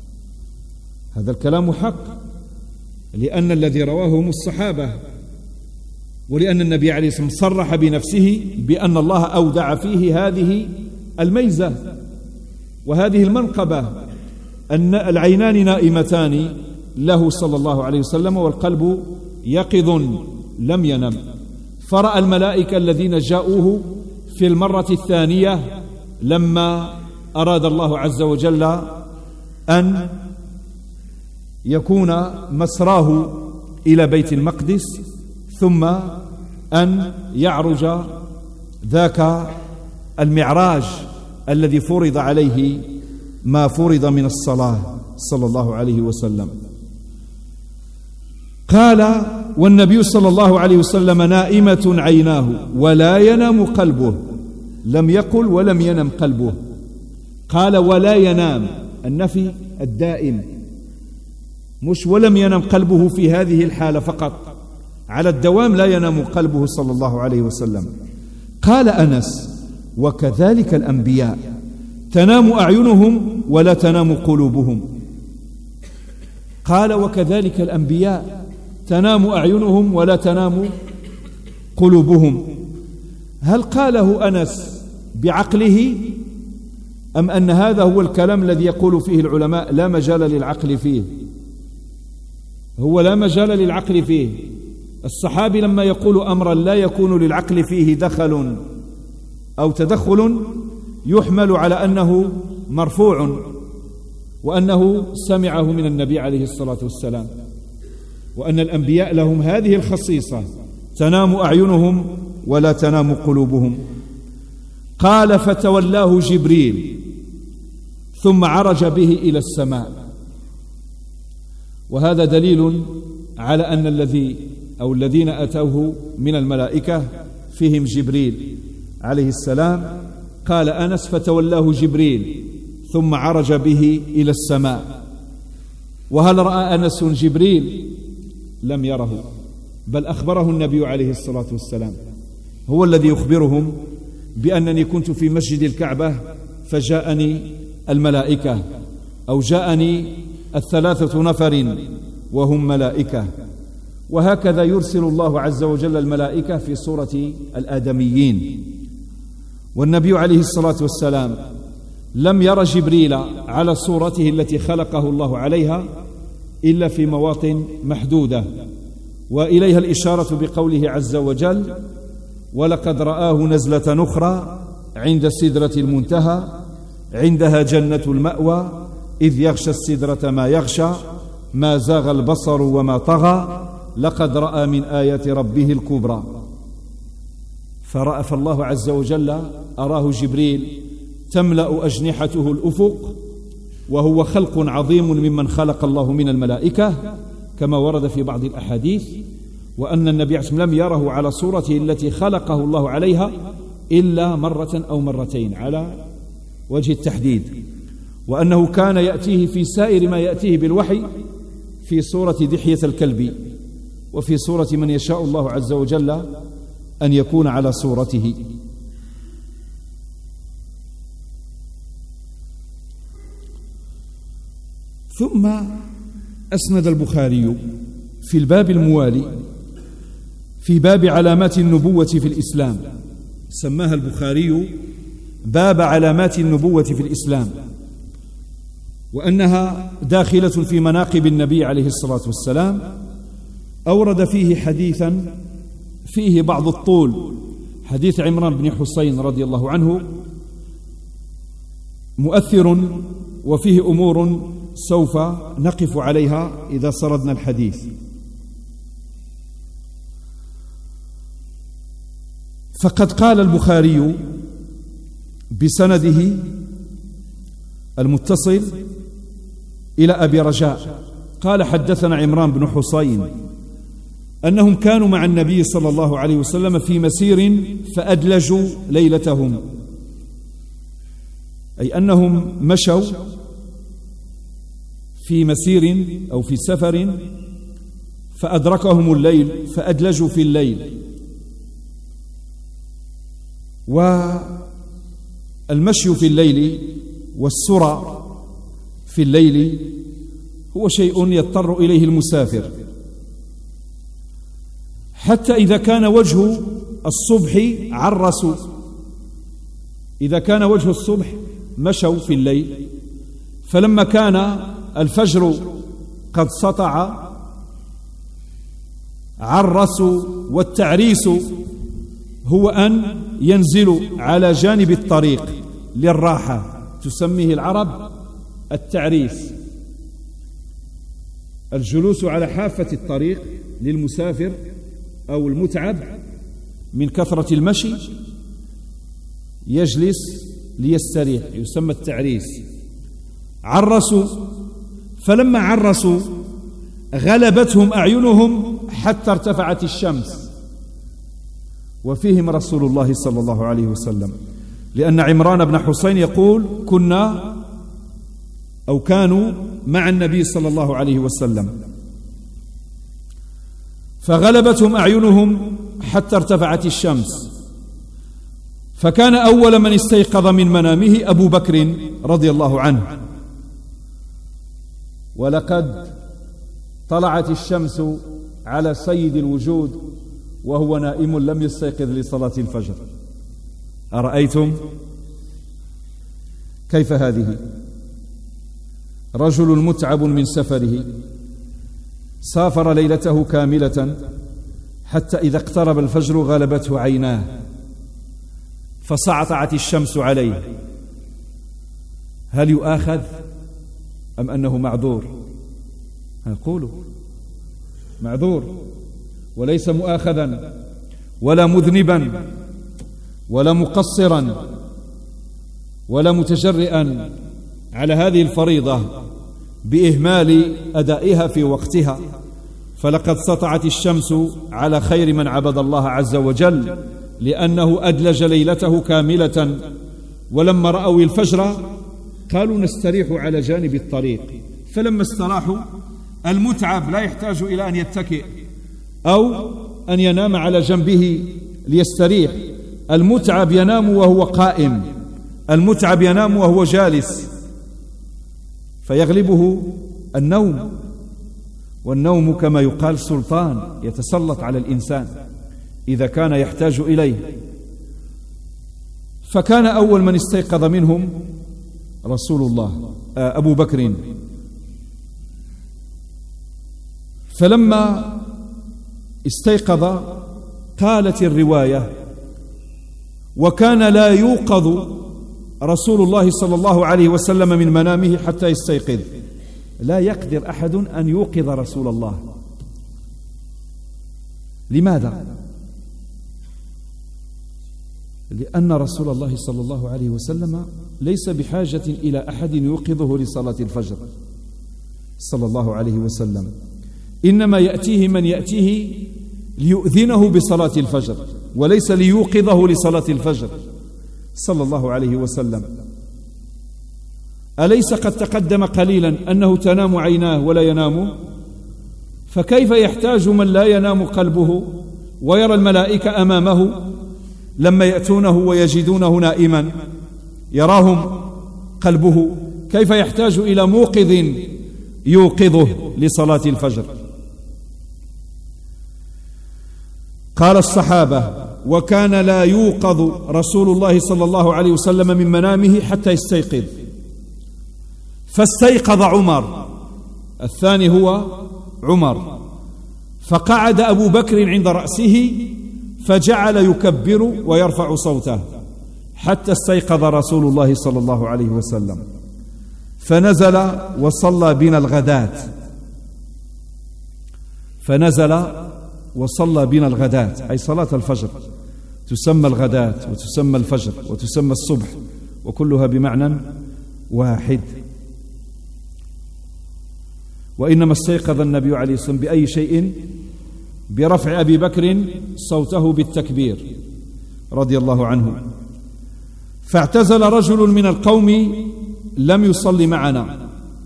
هذا الكلام حق، لأن الذي رواه هم الصحابة، ولأن النبي عليه الصلاة والسلام صرح بنفسه بأن الله أودع فيه هذه الميزة وهذه المنقبة، أن العينان نائمتان له صلى الله عليه وسلم والقلب يقظ لم ينم، فرأى الملائكة الذين جاءوه في المرة الثانية لما أراد الله عز وجل أن يكون مسراه إلى بيت المقدس، ثم أن يعرج ذاك المعراج الذي فرض عليه ما فرض من الصلاة صلى الله عليه وسلم. قال: والنبي صلى الله عليه وسلم نائمة عيناه ولا ينام قلبه. لم يقل ولم ينم قلبه، قال ولا ينام، النفي الدائم، مش ولم ينم قلبه في هذه الحالة فقط، على الدوام لا ينام قلبه صلى الله عليه وسلم. قال أنس: وكذلك الأنبياء تنام أعينهم ولا تنام قلوبهم. قال: وكذلك الأنبياء تنام أعينهم ولا تنام قلوبهم. هل قاله أنس بعقله، أم أن هذا هو الكلام الذي يقول فيه العلماء لا مجال للعقل فيه؟ هو لا مجال للعقل فيه. الصحابي لما يقول أمرا لا يكون للعقل فيه دخل أو تدخل يحمل على أنه مرفوع، وأنه سمعه من النبي عليه الصلاة والسلام، وأن الأنبياء لهم هذه الخصيصة: تنام أعينهم ولا تنام قلوبهم. قال: فتولاه جبريل ثم عرج به إلى السماء. وهذا دليل على أن الذين أتوه من الملائكة فيهم جبريل عليه السلام. قال أنس: فتولاه جبريل ثم عرج به إلى السماء. وهل رأى أنس جبريل؟ لم يره، بل أخبره النبي عليه الصلاة والسلام، هو الذي يخبرهم بأنني كنت في مسجد الكعبة فجاءني الملائكة، أو جاءني 3 نفر وهم ملائكة. وهكذا يرسل الله عز وجل الملائكة في صورة الآدميين. والنبي عليه الصلاة والسلام لم ير جبريل على صورته التي خلقه الله عليها إلا في مواطن محدودة، وإليها الإشارة بقوله عز وجل: ولقد رآه نزلة أخرى عند سدرة المنتهى عندها جنة المأوى إذ يغشى السدرة ما يغشى ما زاغ البصر وما طغى لقد رأى من آيات ربه الكبرى. فالله عز وجل أراه جبريل تملأ أجنحته الأفق، وهو خلق عظيم ممن خلق الله من الملائكة كما ورد في بعض الأحاديث، وأن النبي عليه الصلاة والسلام لم يره على صورته التي خلقه الله عليها إلا مرة أو مرتين على وجه التحديد، وأنه كان يأتيه في سائر ما يأتيه بالوحي في صورة دحية الكلب، وفي صورة من يشاء الله عز وجل أن يكون على صورته. ثم أسند البخاري في الباب الموالي في باب علامات النبوة في الإسلام، سماها البخاري باب علامات النبوة في الإسلام، وأنها داخلة في مناقب النبي عليه الصلاة والسلام. أورد فيه حديثا فيه بعض الطول، حديث عمران بن حسين رضي الله عنه، مؤثر وفيه أمور سوف نقف عليها إذا سردنا الحديث. فقد قال البخاري بسنده المتصل إلى أبي رجاء قال: حدثنا عمران بن حسين أنهم كانوا مع النبي صلى الله عليه وسلم في مسير فأدلجوا ليلتهم، أي أنهم مشوا في مسير أو في سفر فأدركهم الليل فأدلجوا في الليل. والمشي في الليل والسرى في الليل هو شيء يضطر إليه المسافر، حتى إذا كان وجه الصبح عرسوا، إذا كان وجه الصبح مشوا في الليل، فلما كان الفجر قد سطع عرس، والتعريس هو أن ينزل على جانب الطريق للراحة، تسميه العرب التعريس، الجلوس على حافة الطريق للمسافر أو المتعب من كثرة المشي، يجلس ليستريح، يسمى التعريس. عرسوا، فلما عرسوا غلبتهم أعينهم حتى ارتفعت الشمس، وفيهم رسول الله صلى الله عليه وسلم، لأن عمران بن حسين يقول: كانوا مع النبي صلى الله عليه وسلم، فغلبتهم أعينهم حتى ارتفعت الشمس، فكان أول من استيقظ من منامه أبو بكر رضي الله عنه. ولقد طلعت الشمس على سيد الوجود وهو نائم لم يستيقظ لصلاة الفجر. أرأيتم كيف هذه؟ رجل متعب من سفره سافر ليلته كاملة حتى إذا اقترب الفجر غلبته عيناه فسطعت الشمس عليه، هل يؤاخذ أم أنه معذور؟ قولوا معذور، وليس مؤاخذا ولا مذنبا ولا مقصرا ولا متجرئا على هذه الفريضة بإهمال أدائها في وقتها. فلقد سطعت الشمس على خير من عبد الله عز وجل، لأنه أدلج ليلته كاملة، ولما رأوا الفجر قالوا نستريح على جانب الطريق، فلما استراحوا المتعب لا يحتاج إلى أن يتكئ أو أن ينام على جنبه ليستريح، المتعب ينام وهو قائم، المتعب ينام وهو جالس، فيغلبه النوم، والنوم كما يقال سلطان يتسلط على الإنسان إذا كان يحتاج إليه. فكان أول من استيقظ منهم رسول الله أبو بكر، فلما استيقظ قالت الرواية: وكان لا يوقظ رسول الله صلى الله عليه وسلم من منامه حتى يستيقظ. لا يقدر أحد أن يوقظ رسول الله. لماذا؟ لأن رسول الله صلى الله عليه وسلم ليس بحاجة إلى أحد يوقظه لصلاة الفجر صلى الله عليه وسلم، إنما يأتيه من يأتيه ليؤذنه بصلاة الفجر وليس ليوقظه لصلاة الفجر صلى الله عليه وسلم. أليس قد تقدم قليلا أنه تنام عيناه ولا ينام؟ فكيف يحتاج من لا ينام قلبه ويرى الملائكة أمامه لما يأتونه ويجدونه نائما يراهم قلبه، كيف يحتاج إلى موقظ يوقظه لصلاة الفجر؟ قال الصحابة: وكان لا يوقظ رسول الله صلى الله عليه وسلم من منامه حتى يستيقظ، فاستيقظ عمر، الثاني هو عمر، فقعد أبو بكر عند رأسه فجعل يكبر ويرفع صوته حتى استيقظ رسول الله صلى الله عليه وسلم، فنزل وصلى بنا الغداة، أي صلاة الفجر، تسمى الغداة وتسمى الفجر وتسمى الصبح، وكلها بمعنى واحد. وإنما استيقظ النبي عليه الصلاة والسلام بأي شيء؟ برفع أبي بكر صوته بالتكبير رضي الله عنه. فاعتزل رجل من القوم لم يصلي معنا.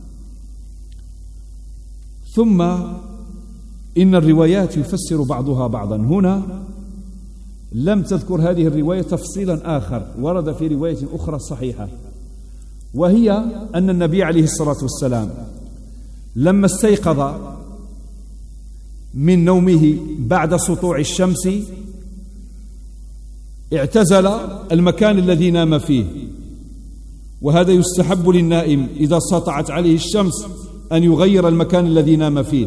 ثم إن الروايات يفسر بعضها بعضا. هنا لم تذكر هذه الرواية تفصيلا آخر ورد في رواية أخرى صحيحة، وهي أن النبي عليه الصلاة والسلام لما استيقظ من نومه بعد سطوع الشمس اعتزل المكان الذي نام فيه، وهذا يستحب للنائم إذا سطعت عليه الشمس أن يغير المكان الذي نام فيه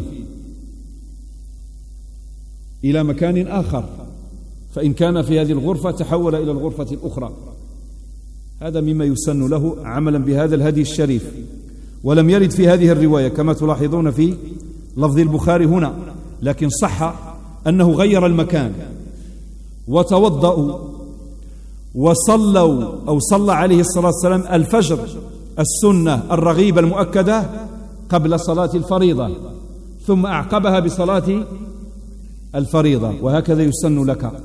إلى مكان آخر، فإن كان في هذه الغرفة تحول إلى الغرفة الأخرى. هذا مما يسن له عملا بهذا الهدي الشريف. ولم يرد في هذه الرواية كما تلاحظون في لفظ البخاري هنا، لكن صح أنه غير المكان وتوضأوا وصلوا أو صلى عليه الصلاة والسلام الفجر السنة الرغيبة المؤكدة قبل صلاة الفريضة، ثم أعقبها بصلاة الفريضة. وهكذا يسن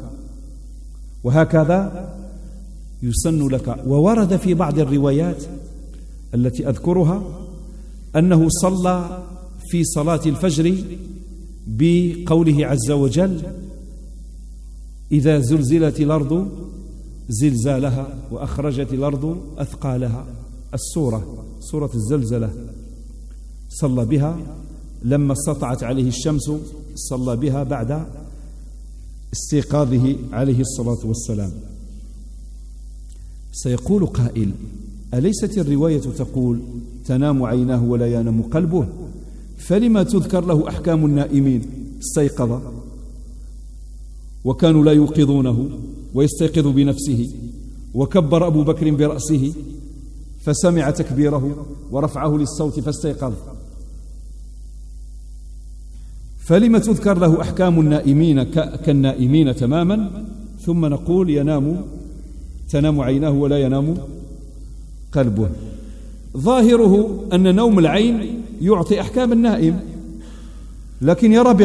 لك. وورد في بعض الروايات التي أذكرها أنه صلى في صلاة الفجر بقوله عز وجل: إذا زلزلت الأرض زلزالها وأخرجت الأرض أثقالها. سورة الزلزلة صلى بها لما استطعت عليه الشمس، صلى بها بعد استيقاظه عليه الصلاة والسلام. سيقول قائل: أليست الرواية تقول تنام عيناه ولا ينام قلبه؟ فلما تذكر له أحكام النائمين؟ استيقظ وكانوا لا يوقظونه ويستيقظ بنفسه، وكبر أبو بكر برأسه فسمع تكبيره ورفعه للصوت فاستيقظ، فلما تذكر له أحكام النائمين كالنائمين تماما، ثم نقول تنام عيناه ولا ينام قلبه؟ ظاهره أن نوم العين يعطي أحكام النائم، لكن يرى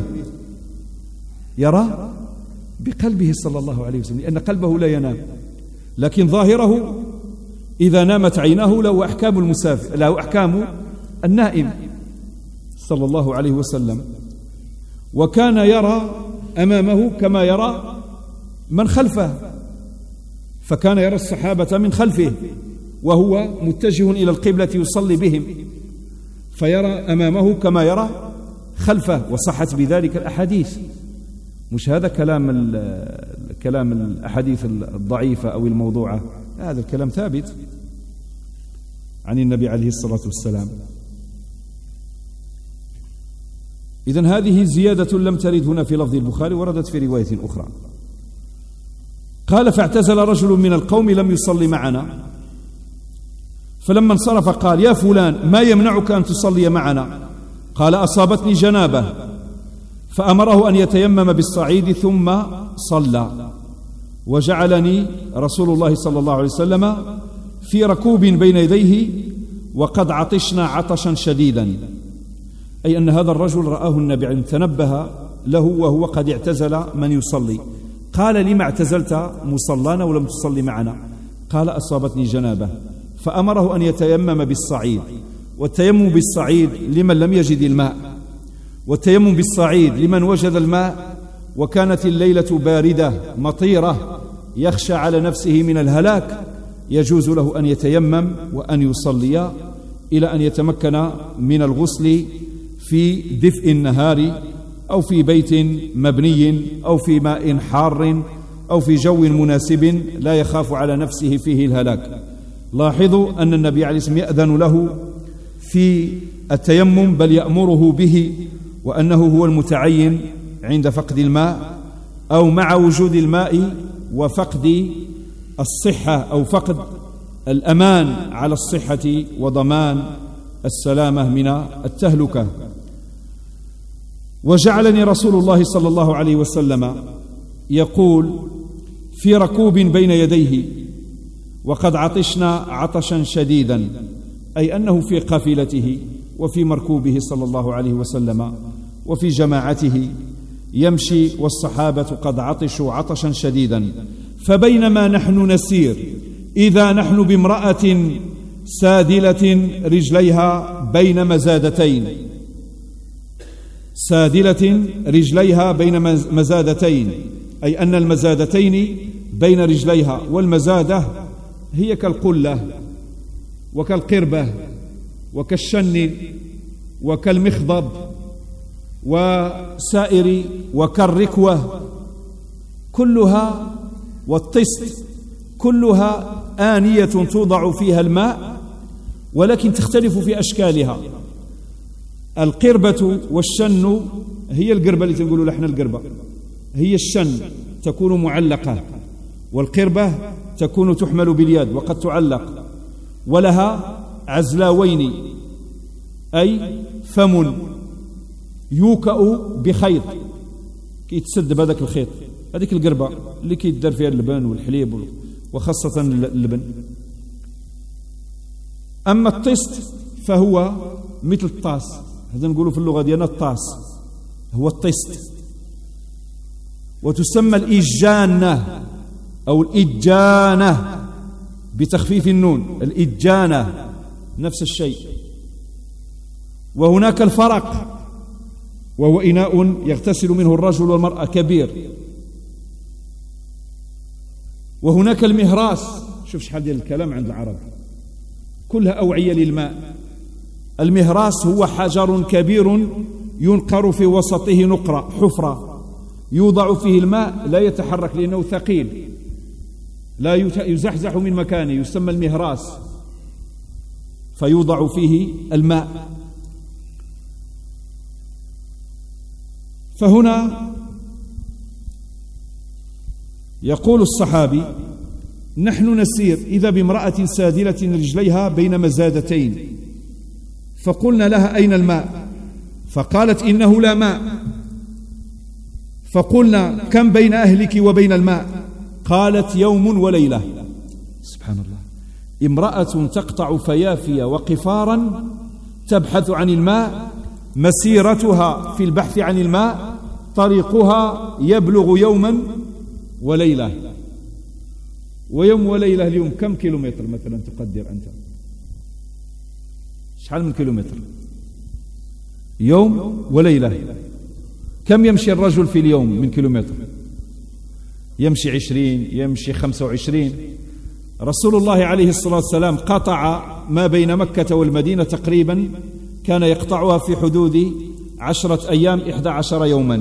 بقلبه صلى الله عليه وسلم، لأن قلبه لا ينام. لكن ظاهره إذا نامت عيناه له أحكام المسافر، له أحكام النائم صلى الله عليه وسلم. وكان يرى أمامه كما يرى من خلفه، فكان يرى الصحابة من خلفه وهو متجه إلى القبلة يصلي بهم، فيرى أمامه كما يرى خلفه، وصحت بذلك الأحاديث. مش هذا كلام الأحاديث الضعيفة أو الموضوعة، هذا الكلام ثابت عن النبي عليه الصلاة والسلام. إذن هذه زيادة لم ترد هنا في لفظ البخاري، وردت في رواية أخرى. قال: فاعتزل رجل من القوم لم يصلي معنا، فلما انصرف قال: يا فلان، ما يمنعك أن تصلي معنا؟ قال: أصابتني جنابة. فأمره أن يتيمم بالصعيد ثم صلى. وجعلني رسول الله صلى الله عليه وسلم في ركوب بين يديه وقد عطشنا عطشا شديدا، أي أن هذا الرجل رآه النبي، تنبه له وهو قد اعتزل من يصلي. قال: لما اعتزلت مصلانا ولم تصلي معنا؟ قال: أصابتني جنابة. فأمره أن يتيمم بالصعيد. والتيمم بالصعيد لمن لم يجد الماء، والتيمم بالصعيد لمن وجد الماء وكانت الليلة باردة مطيرة يخشى على نفسه من الهلاك، يجوز له أن يتيمم وأن يصلي إلى أن يتمكن من الغسل في دفء النهار، أو في بيت مبني، أو في ماء حار، أو في جو مناسب لا يخاف على نفسه فيه الهلاك. لاحظوا أن النبي عليه الصلاة والسلام يأذن له في التيمم، بل يأمره به، وأنه هو المتعين عند فقد الماء أو مع وجود الماء وفقد الصحة أو فقد الأمان على الصحة وضمان السلامة من التهلكة. وجعلني رسول الله صلى الله عليه وسلم يقول: في ركوب بين يديه وقد عطشنا عطشا شديدا، أي أنه في قافلته وفي مركوبه صلى الله عليه وسلم وفي جماعته يمشي، والصحابة قد عطشوا عطشا شديدا. فبينما نحن نسير إذا نحن بامرأة سادلة رجليها بين مزادتين، سادلة رجليها بين مزادتين، أي أن المزادتين بين رجليها، والمزادة هي كالقلة وكالقربة وكالشن وكالمخضب وسائر وكالركوة كلها، والطست كلها آنية توضع فيها الماء، ولكن تختلف في أشكالها. القربة والشن هي القربة اللي تنقولوا لحنا القربة، هي الشن تكون معلقة، والقربة تكون تحمل باليد وقد تعلق، ولها عزلاوين أي فم يوكأ بخيط كي تسد بهذاك الخيط، هذيك القربة اللي كيدار فيها اللبن والحليب وخاصة اللبن. أما الطست فهو مثل الطاس، هذا نقولوا في اللغة ديالنا الطاس هو الطست، وتسمى الإجانة أو الإجانة بتخفيف النون، الإجانة نفس الشيء. وهناك الفرق وهو إناء يغتسل منه الرجل والمرأة كبير. وهناك المهراس، شوف شحال ديال الكلام عند العرب كلها أوعية للماء. المهراس هو حجر كبير ينقر في وسطه نقرة حفرة يوضع فيه الماء لا يتحرك لأنه ثقيل لا يزحزح من مكانه، يسمى المهراس، فيوضع فيه الماء. فهنا يقول الصحابي: نحن نسير إذا بامرأة سادلة رجليها بين مزادتين، فقلنا لها: أين الماء؟ فقالت: إنه لا ماء. فقلنا: كم بين أهلك وبين الماء؟ قالت: يوم وليلة. سبحان الله، امرأة تقطع فيافي وقفارا تبحث عن الماء، مسيرتها في البحث عن الماء طريقها يبلغ يوما وليلة. ويوم وليلة اليوم كم كيلومتر مثلا تقدر أنت؟ شحال من كيلومتر؟ يوم وليلة كم يمشي الرجل في اليوم من كيلومتر؟ يمشي 20، يمشي 25. رسول الله عليه الصلاة والسلام قطع ما بين مكة والمدينة تقريبا، كان يقطعها في حدود 10 أيام 11 يوما،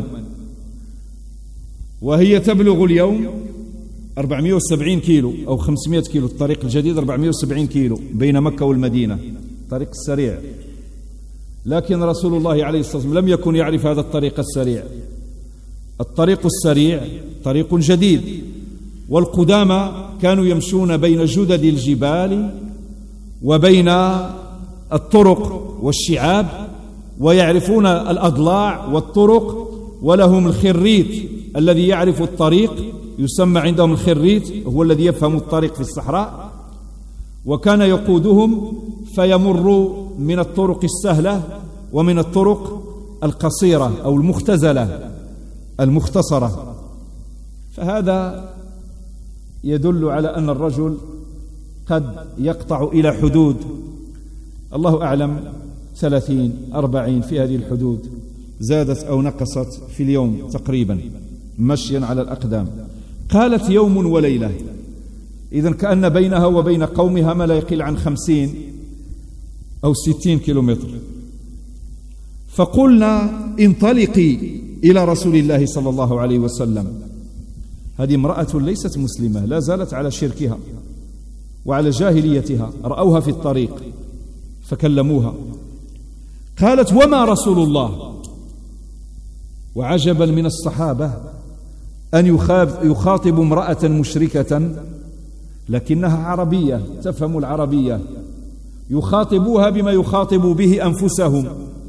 وهي تبلغ اليوم 470 كيلو أو 500 كيلو. الطريق الجديد 470 كيلو بين مكة والمدينة، طريق السريع. لكن رسول الله عليه الصلاة والسلام لم يكن يعرف هذا الطريق السريع. الطريق السريع طريق جديد، والقدامى كانوا يمشون بين جدد الجبال وبين الطرق والشعاب، ويعرفون الأضلاع والطرق، ولهم الخريت الذي يعرف الطريق، يسمى عندهم الخريت، هو الذي يفهم الطريق في الصحراء، وكان يقودهم فيمر من الطرق السهلة ومن الطرق القصيرة أو المختزلة المختصرة. فهذا يدل على أن الرجل قد يقطع إلى حدود الله أعلم 30 40 في هذه الحدود، زادت أو نقصت في اليوم تقريبا مشيا على الأقدام. قالت: يوم وليلة، إذن كأن بينها وبين قومها ما لا يقل عن 50 أو 60 كيلومتر. فقلنا: انطلقي إلى رسول الله صلى الله عليه وسلم. هذه امرأة ليست مسلمة، لا زالت على شركها وعلى جاهليتها، رأوها في الطريق فكلموها. قالت: وما رسول الله؟ وعجبا من الصحابة أن يخاطب امرأة مشركة لكنها عربية تفهم العربية، يخاطبوها بما يخاطب به أنفسهم،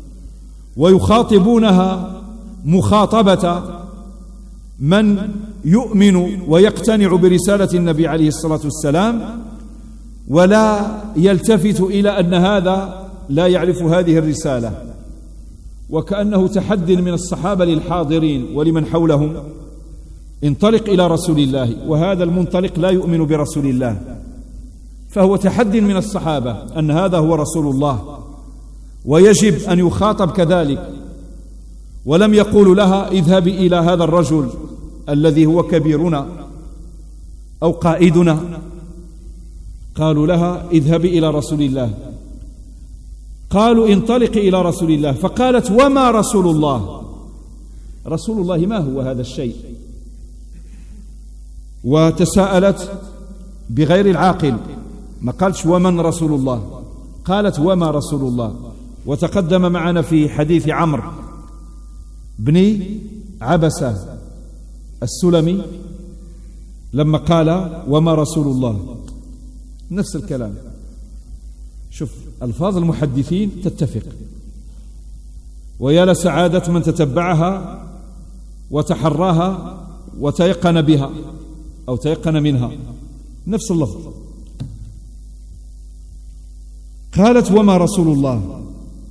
ويخاطبونها مخاطبة من يؤمن ويقتنع برسالة النبي عليه الصلاة والسلام، ولا يلتفت إلى أن هذا لا يعرف هذه الرسالة، وكأنه تحد من الصحابة للحاضرين ولمن حولهم: انطلق إلى رسول الله. وهذا المنطلق لا يؤمن برسول الله، فهو تحد من الصحابة أن هذا هو رسول الله، ويجب أن يخاطب كذلك. ولم يقول لها: اذهبي إلى هذا الرجل الذي هو كبيرنا أو قائدنا، قالوا لها: اذهبي إلى رسول الله. قالوا: انطلقي إلى رسول الله. فقالت: وما رسول الله؟ رسول الله ما هو هذا الشيء؟ وتساءلت بغير العاقل، ما قالتش ومن رسول الله، قالت: وما رسول الله. وتقدم معنا في حديث عمرو بن عبسة السلمي لما قال وما رسول الله، نفس الكلام. شوف ألفاظ المحدثين تتفق، ويا لسعادة من تتبعها وتحراها وتيقن بها أو تيقن منها، نفس اللفظ. قالت وما رسول الله،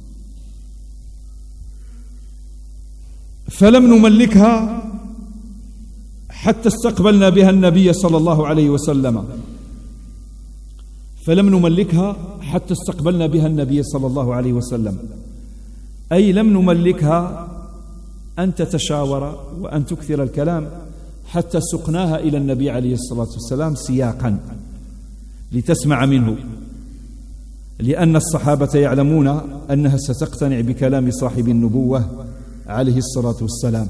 فلم نملكها حتى استقبلنا بها النبي صلى الله عليه وسلم. فلم نملكها حتى استقبلنا بها النبي صلى الله عليه وسلم، أي لم نملكها أن تتشاور وأن تكثر الكلام حتى سقناها إلى النبي عليه الصلاة والسلام سياقا لتسمع منه، لأن الصحابة يعلمون أنها ستقتنع بكلام صاحب النبوة عليه الصلاة والسلام.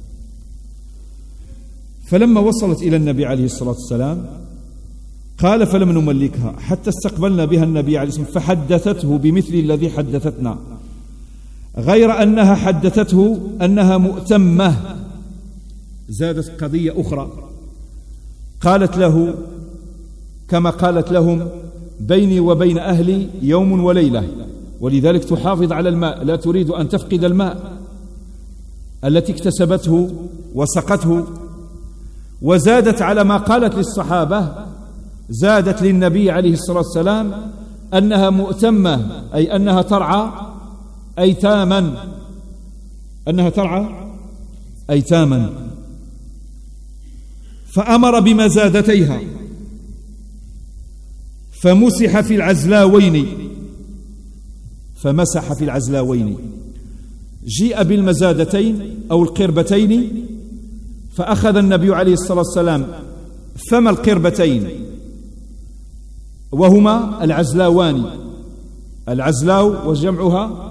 فلما وصلت إلى النبي عليه الصلاة والسلام قال فلم نملكها حتى استقبلنا بها النبي عليه الصلاة والسلام، فحدثته بمثل الذي حدثتنا، غير أنها حدثته أنها مؤتمة. زادت قضية أخرى، قالت له كما قالت لهم بيني وبين أهلي يوم وليلة، ولذلك تحافظ على الماء، لا تريد أن تفقد الماء التي اكتسبته وسقته. وزادت على ما قالت للصحابة، زادت للنبي عليه الصلاة والسلام أنها مؤتمة، أي أنها ترعى أيتاما، أنها ترعى أيتاما. فأمر بمزادتيها فمسح في العزلاوين، فمسح في العزلاوين. جيء بالمزادتين أو القربتين، فأخذ النبي عليه الصلاة والسلام فم القربتين وهما العزلاوان، العزلاو وجمعها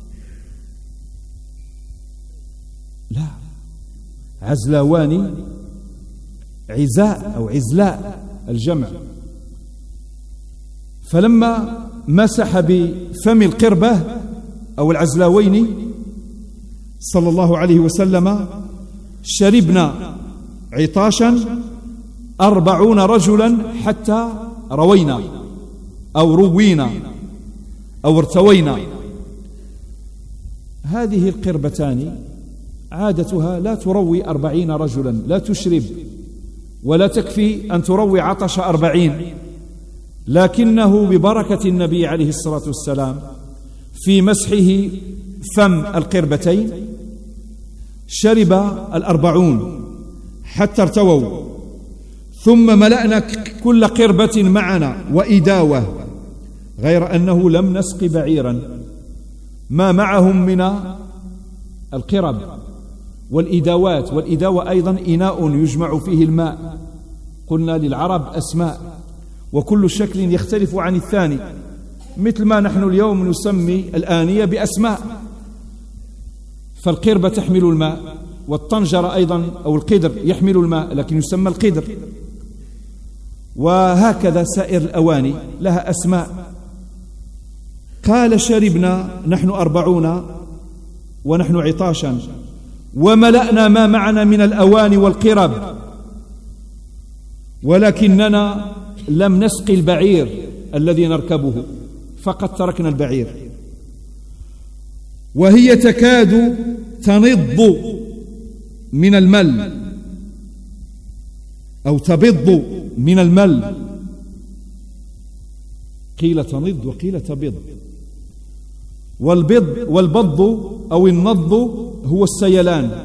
لا عزلاوان، عزاء أو عزلاء الجمع. فلما مسح بفم القربة أو العزلاوين صلى الله عليه وسلم شربنا عطاشا 40 رجلا حتى روينا أو روينا أو ارتوينا. هذه القربتان عادتها لا تروي 40 رجلا، لا تشرب ولا تكفي أن تروي عطش 40، لكنه ببركة النبي عليه الصلاة والسلام في مسحه فم القربتين شرب 40 حتى ارتووا، ثم ملأنا كل قربة معنا وإداوة، غير أنه لم نسق بعيرا، ما معهم من القرب والإداوات. والإداوة أيضا إناء يجمع فيه الماء، قلنا للعرب أسماء وكل شكل يختلف عن الثاني، مثل ما نحن اليوم نسمي الآنية بأسماء. فالقربة تحمل الماء، والطنجرة أيضا أو القدر يحمل الماء لكن يسمى القدر، وهكذا سائر الأواني لها أسماء. قال شربنا نحن 40 ونحن عطاشا، وملأنا ما معنا من الأواني والقرب، ولكننا لم نسقي البعير الذي نركبه، فقد تركنا البعير. وهي تكاد تنض من المل أو تبض من المل، قيل تنض وقيل تبض. والبض أو النض هو السيلان،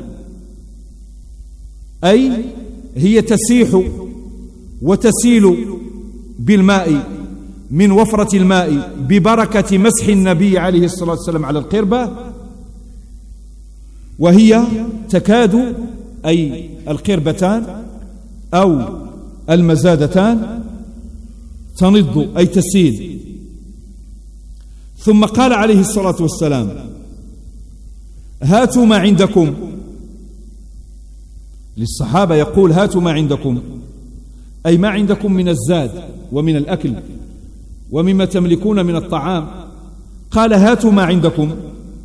أي هي تسيح وتسيل بالماء من وفرة الماء ببركة مسح النبي عليه الصلاة والسلام على القربة. وهي تكاد أي القربتان أو المزادتان تنض أي تسيل. ثم قال عليه الصلاة والسلام هاتوا ما عندكم، للصحابة يقول هاتوا ما عندكم، أي ما عندكم من الزاد ومن الأكل ومما تملكون من الطعام. قال هاتوا ما عندكم،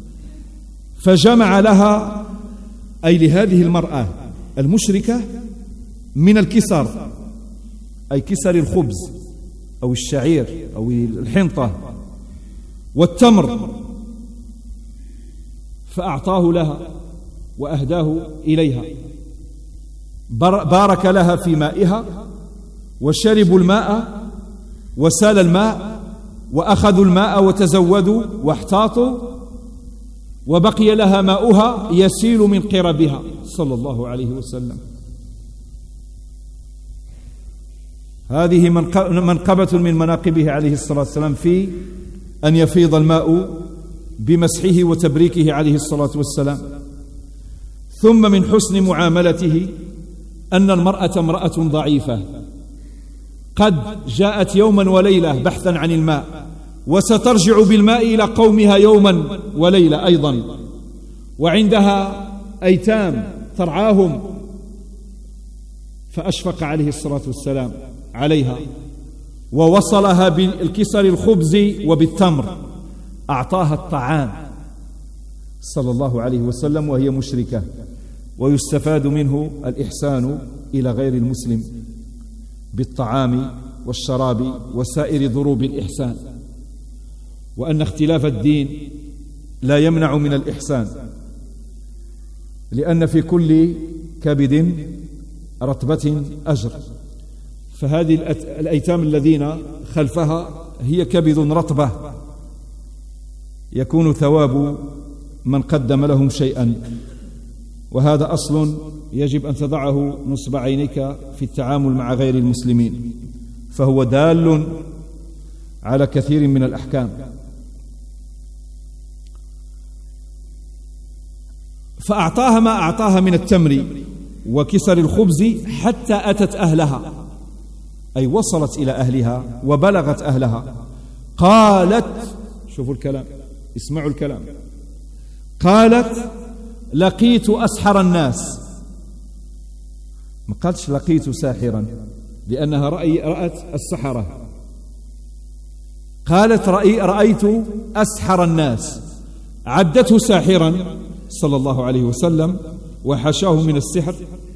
فجمع لها أي لهذه المرأة المشركة من الكسر، أي كسر الخبز أو الشعير أو الحنطة والتمر، فأعطاه لها وأهداه إليها، بارك لها في مائها، وشربوا الماء وسال الماء وأخذوا الماء وتزودوا واحتاطوا، وبقي لها ماؤها يسيل من قربها صلى الله عليه وسلم. هذه منقبة من مناقبه عليه الصلاة والسلام في أن يفيض الماء بمسحه وتبريكه عليه الصلاة والسلام. ثم من حسن معاملته أن المرأة امرأة ضعيفة قد جاءت يوما وليلة بحثا عن الماء، وسترجع بالماء إلى قومها يوما وليلة أيضا، وعندها أيتام ترعاهم، فأشفق عليه الصلاة والسلام عليها ووصلها بالكسر الخبز وبالتمر، أعطاها الطعام صلى الله عليه وسلم وهي مشركة. ويستفاد منه الإحسان إلى غير المسلم بالطعام والشراب وسائر ضروب الإحسان، وأن اختلاف الدين لا يمنع من الإحسان، لأن في كل كبد رطبة أجر. فهذه الأيتام الذين خلفها هي كبد رطبة، يكون ثواب من قدم لهم شيئا، وهذا أصل يجب أن تضعه نصب عينيك في التعامل مع غير المسلمين، فهو دال على كثير من الأحكام. فأعطاها ما أعطاها من التمر وكسر الخبز حتى أتت أهلها، أي وصلت إلى أهلها وبلغت أهلها. قالت، شوفوا الكلام، اسمعوا الكلام، قالت لقيت أسحر الناس. ما قالتش لقيت ساحرا، لأنها رأت السحرة. قالت رأيت أسحر الناس، عدته ساحرا صلى الله عليه وسلم وحشاه من السحر،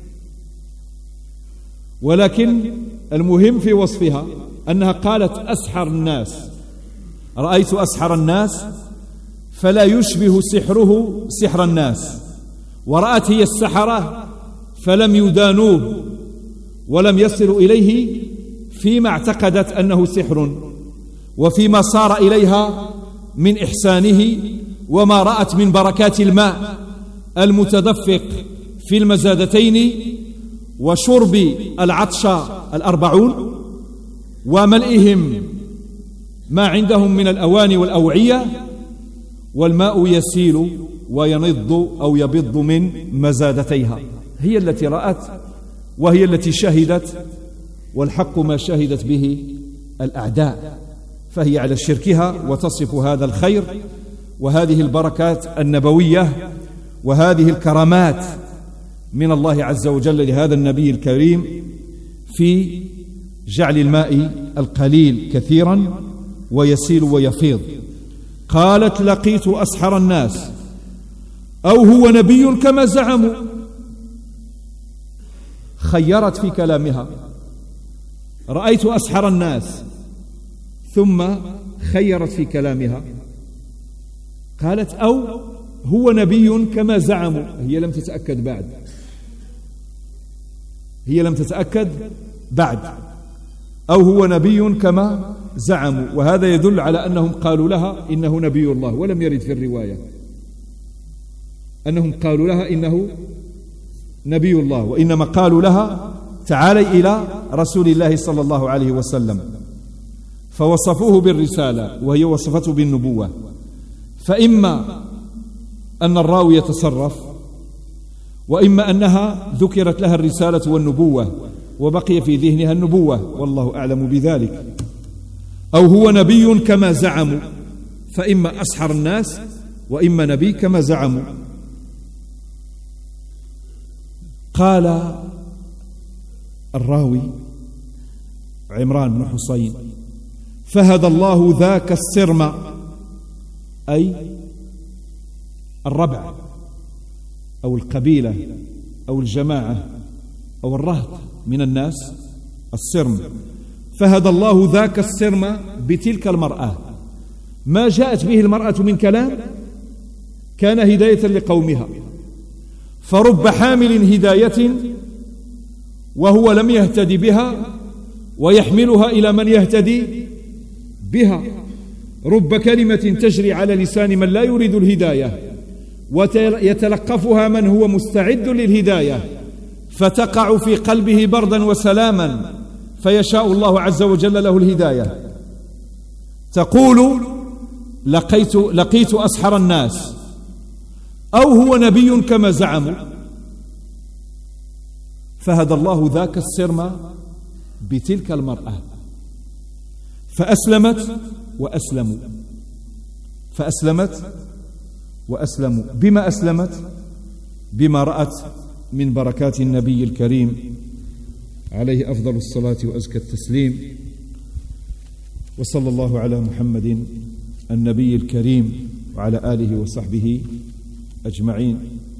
ولكن المهم في وصفها أنها قالت أسحر الناس، رأيت أسحر الناس، فلا يشبه سحره سحر الناس. ورأت هي السحرة فلم يدانوه ولم يصلوا إليه فيما اعتقدت أنه سحر، وفيما صار إليها من إحسانه، وما رأت من بركات الماء المتدفق في المزادتين، وشرب العطش 40، وملئهم ما عندهم من الأواني والأوعية، والماء يسيل وينض أو يبض من مزادتيها. هي التي رأت وهي التي شهدت، والحق ما شهدت به الأعداء، فهي على شركها وتصف هذا الخير وهذه البركات النبوية وهذه الكرامات من الله عز وجل لهذا النبي الكريم في جعل الماء القليل كثيرا ويسيل ويفيض. قالت لقيت أسحر الناس أو هو نبي كما زعموا. خيرت في كلامها، رأيت أسحر الناس، ثم خيرت في كلامها، قالت أو هو نبي كما زعموا. هي لم تتأكد بعد، هي لم تتأكد بعد، أو هو نبي كما زعموا. وهذا يدل على أنهم قالوا لها إنه نبي الله، ولم يرد في الرواية أنهم قالوا لها إنه نبي الله، وإنما قالوا لها تعالي إلى رسول الله صلى الله عليه وسلم، فوصفوه بالرسالة وهي وصفته بالنبوة. فإما أن الراوي يتصرف، وإما أنها ذكرت لها الرسالة والنبوة وبقي في ذهنها النبوة، والله أعلم بذلك. أو هو نبي كما زعموا، فإما أسحر الناس وإما نبي كما زعموا. قال الراوي عمران بن حسين: فهدى الله ذاك السرم أي الربع أو القبيلة أو الجماعة أو الرهط من الناس، السرم. فهدى الله ذاك السرم بتلك المرأة، ما جاءت به المرأة من كلام كان هداية لقومها. فرب حامل هداية وهو لم يهتدي بها ويحملها إلى من يهتدي بها. رب كلمة تجري على لسان من لا يريد الهداية ويتلقفها من هو مستعد للهداية، فتقع في قلبه بردا وسلاما، فيشاء الله عز وجل له الهداية. تقول لقيت أسحر الناس، أو هو نبي كما زعموا، فهدى الله ذاك السرم بتلك المرأة فأسلمت وأسلموا. بما أسلمت؟ بما رأت من بركات النبي الكريم عليه أفضل الصلاة وأزكى التسليم. وصلى الله على محمد النبي الكريم وعلى آله وصحبه أجمعين.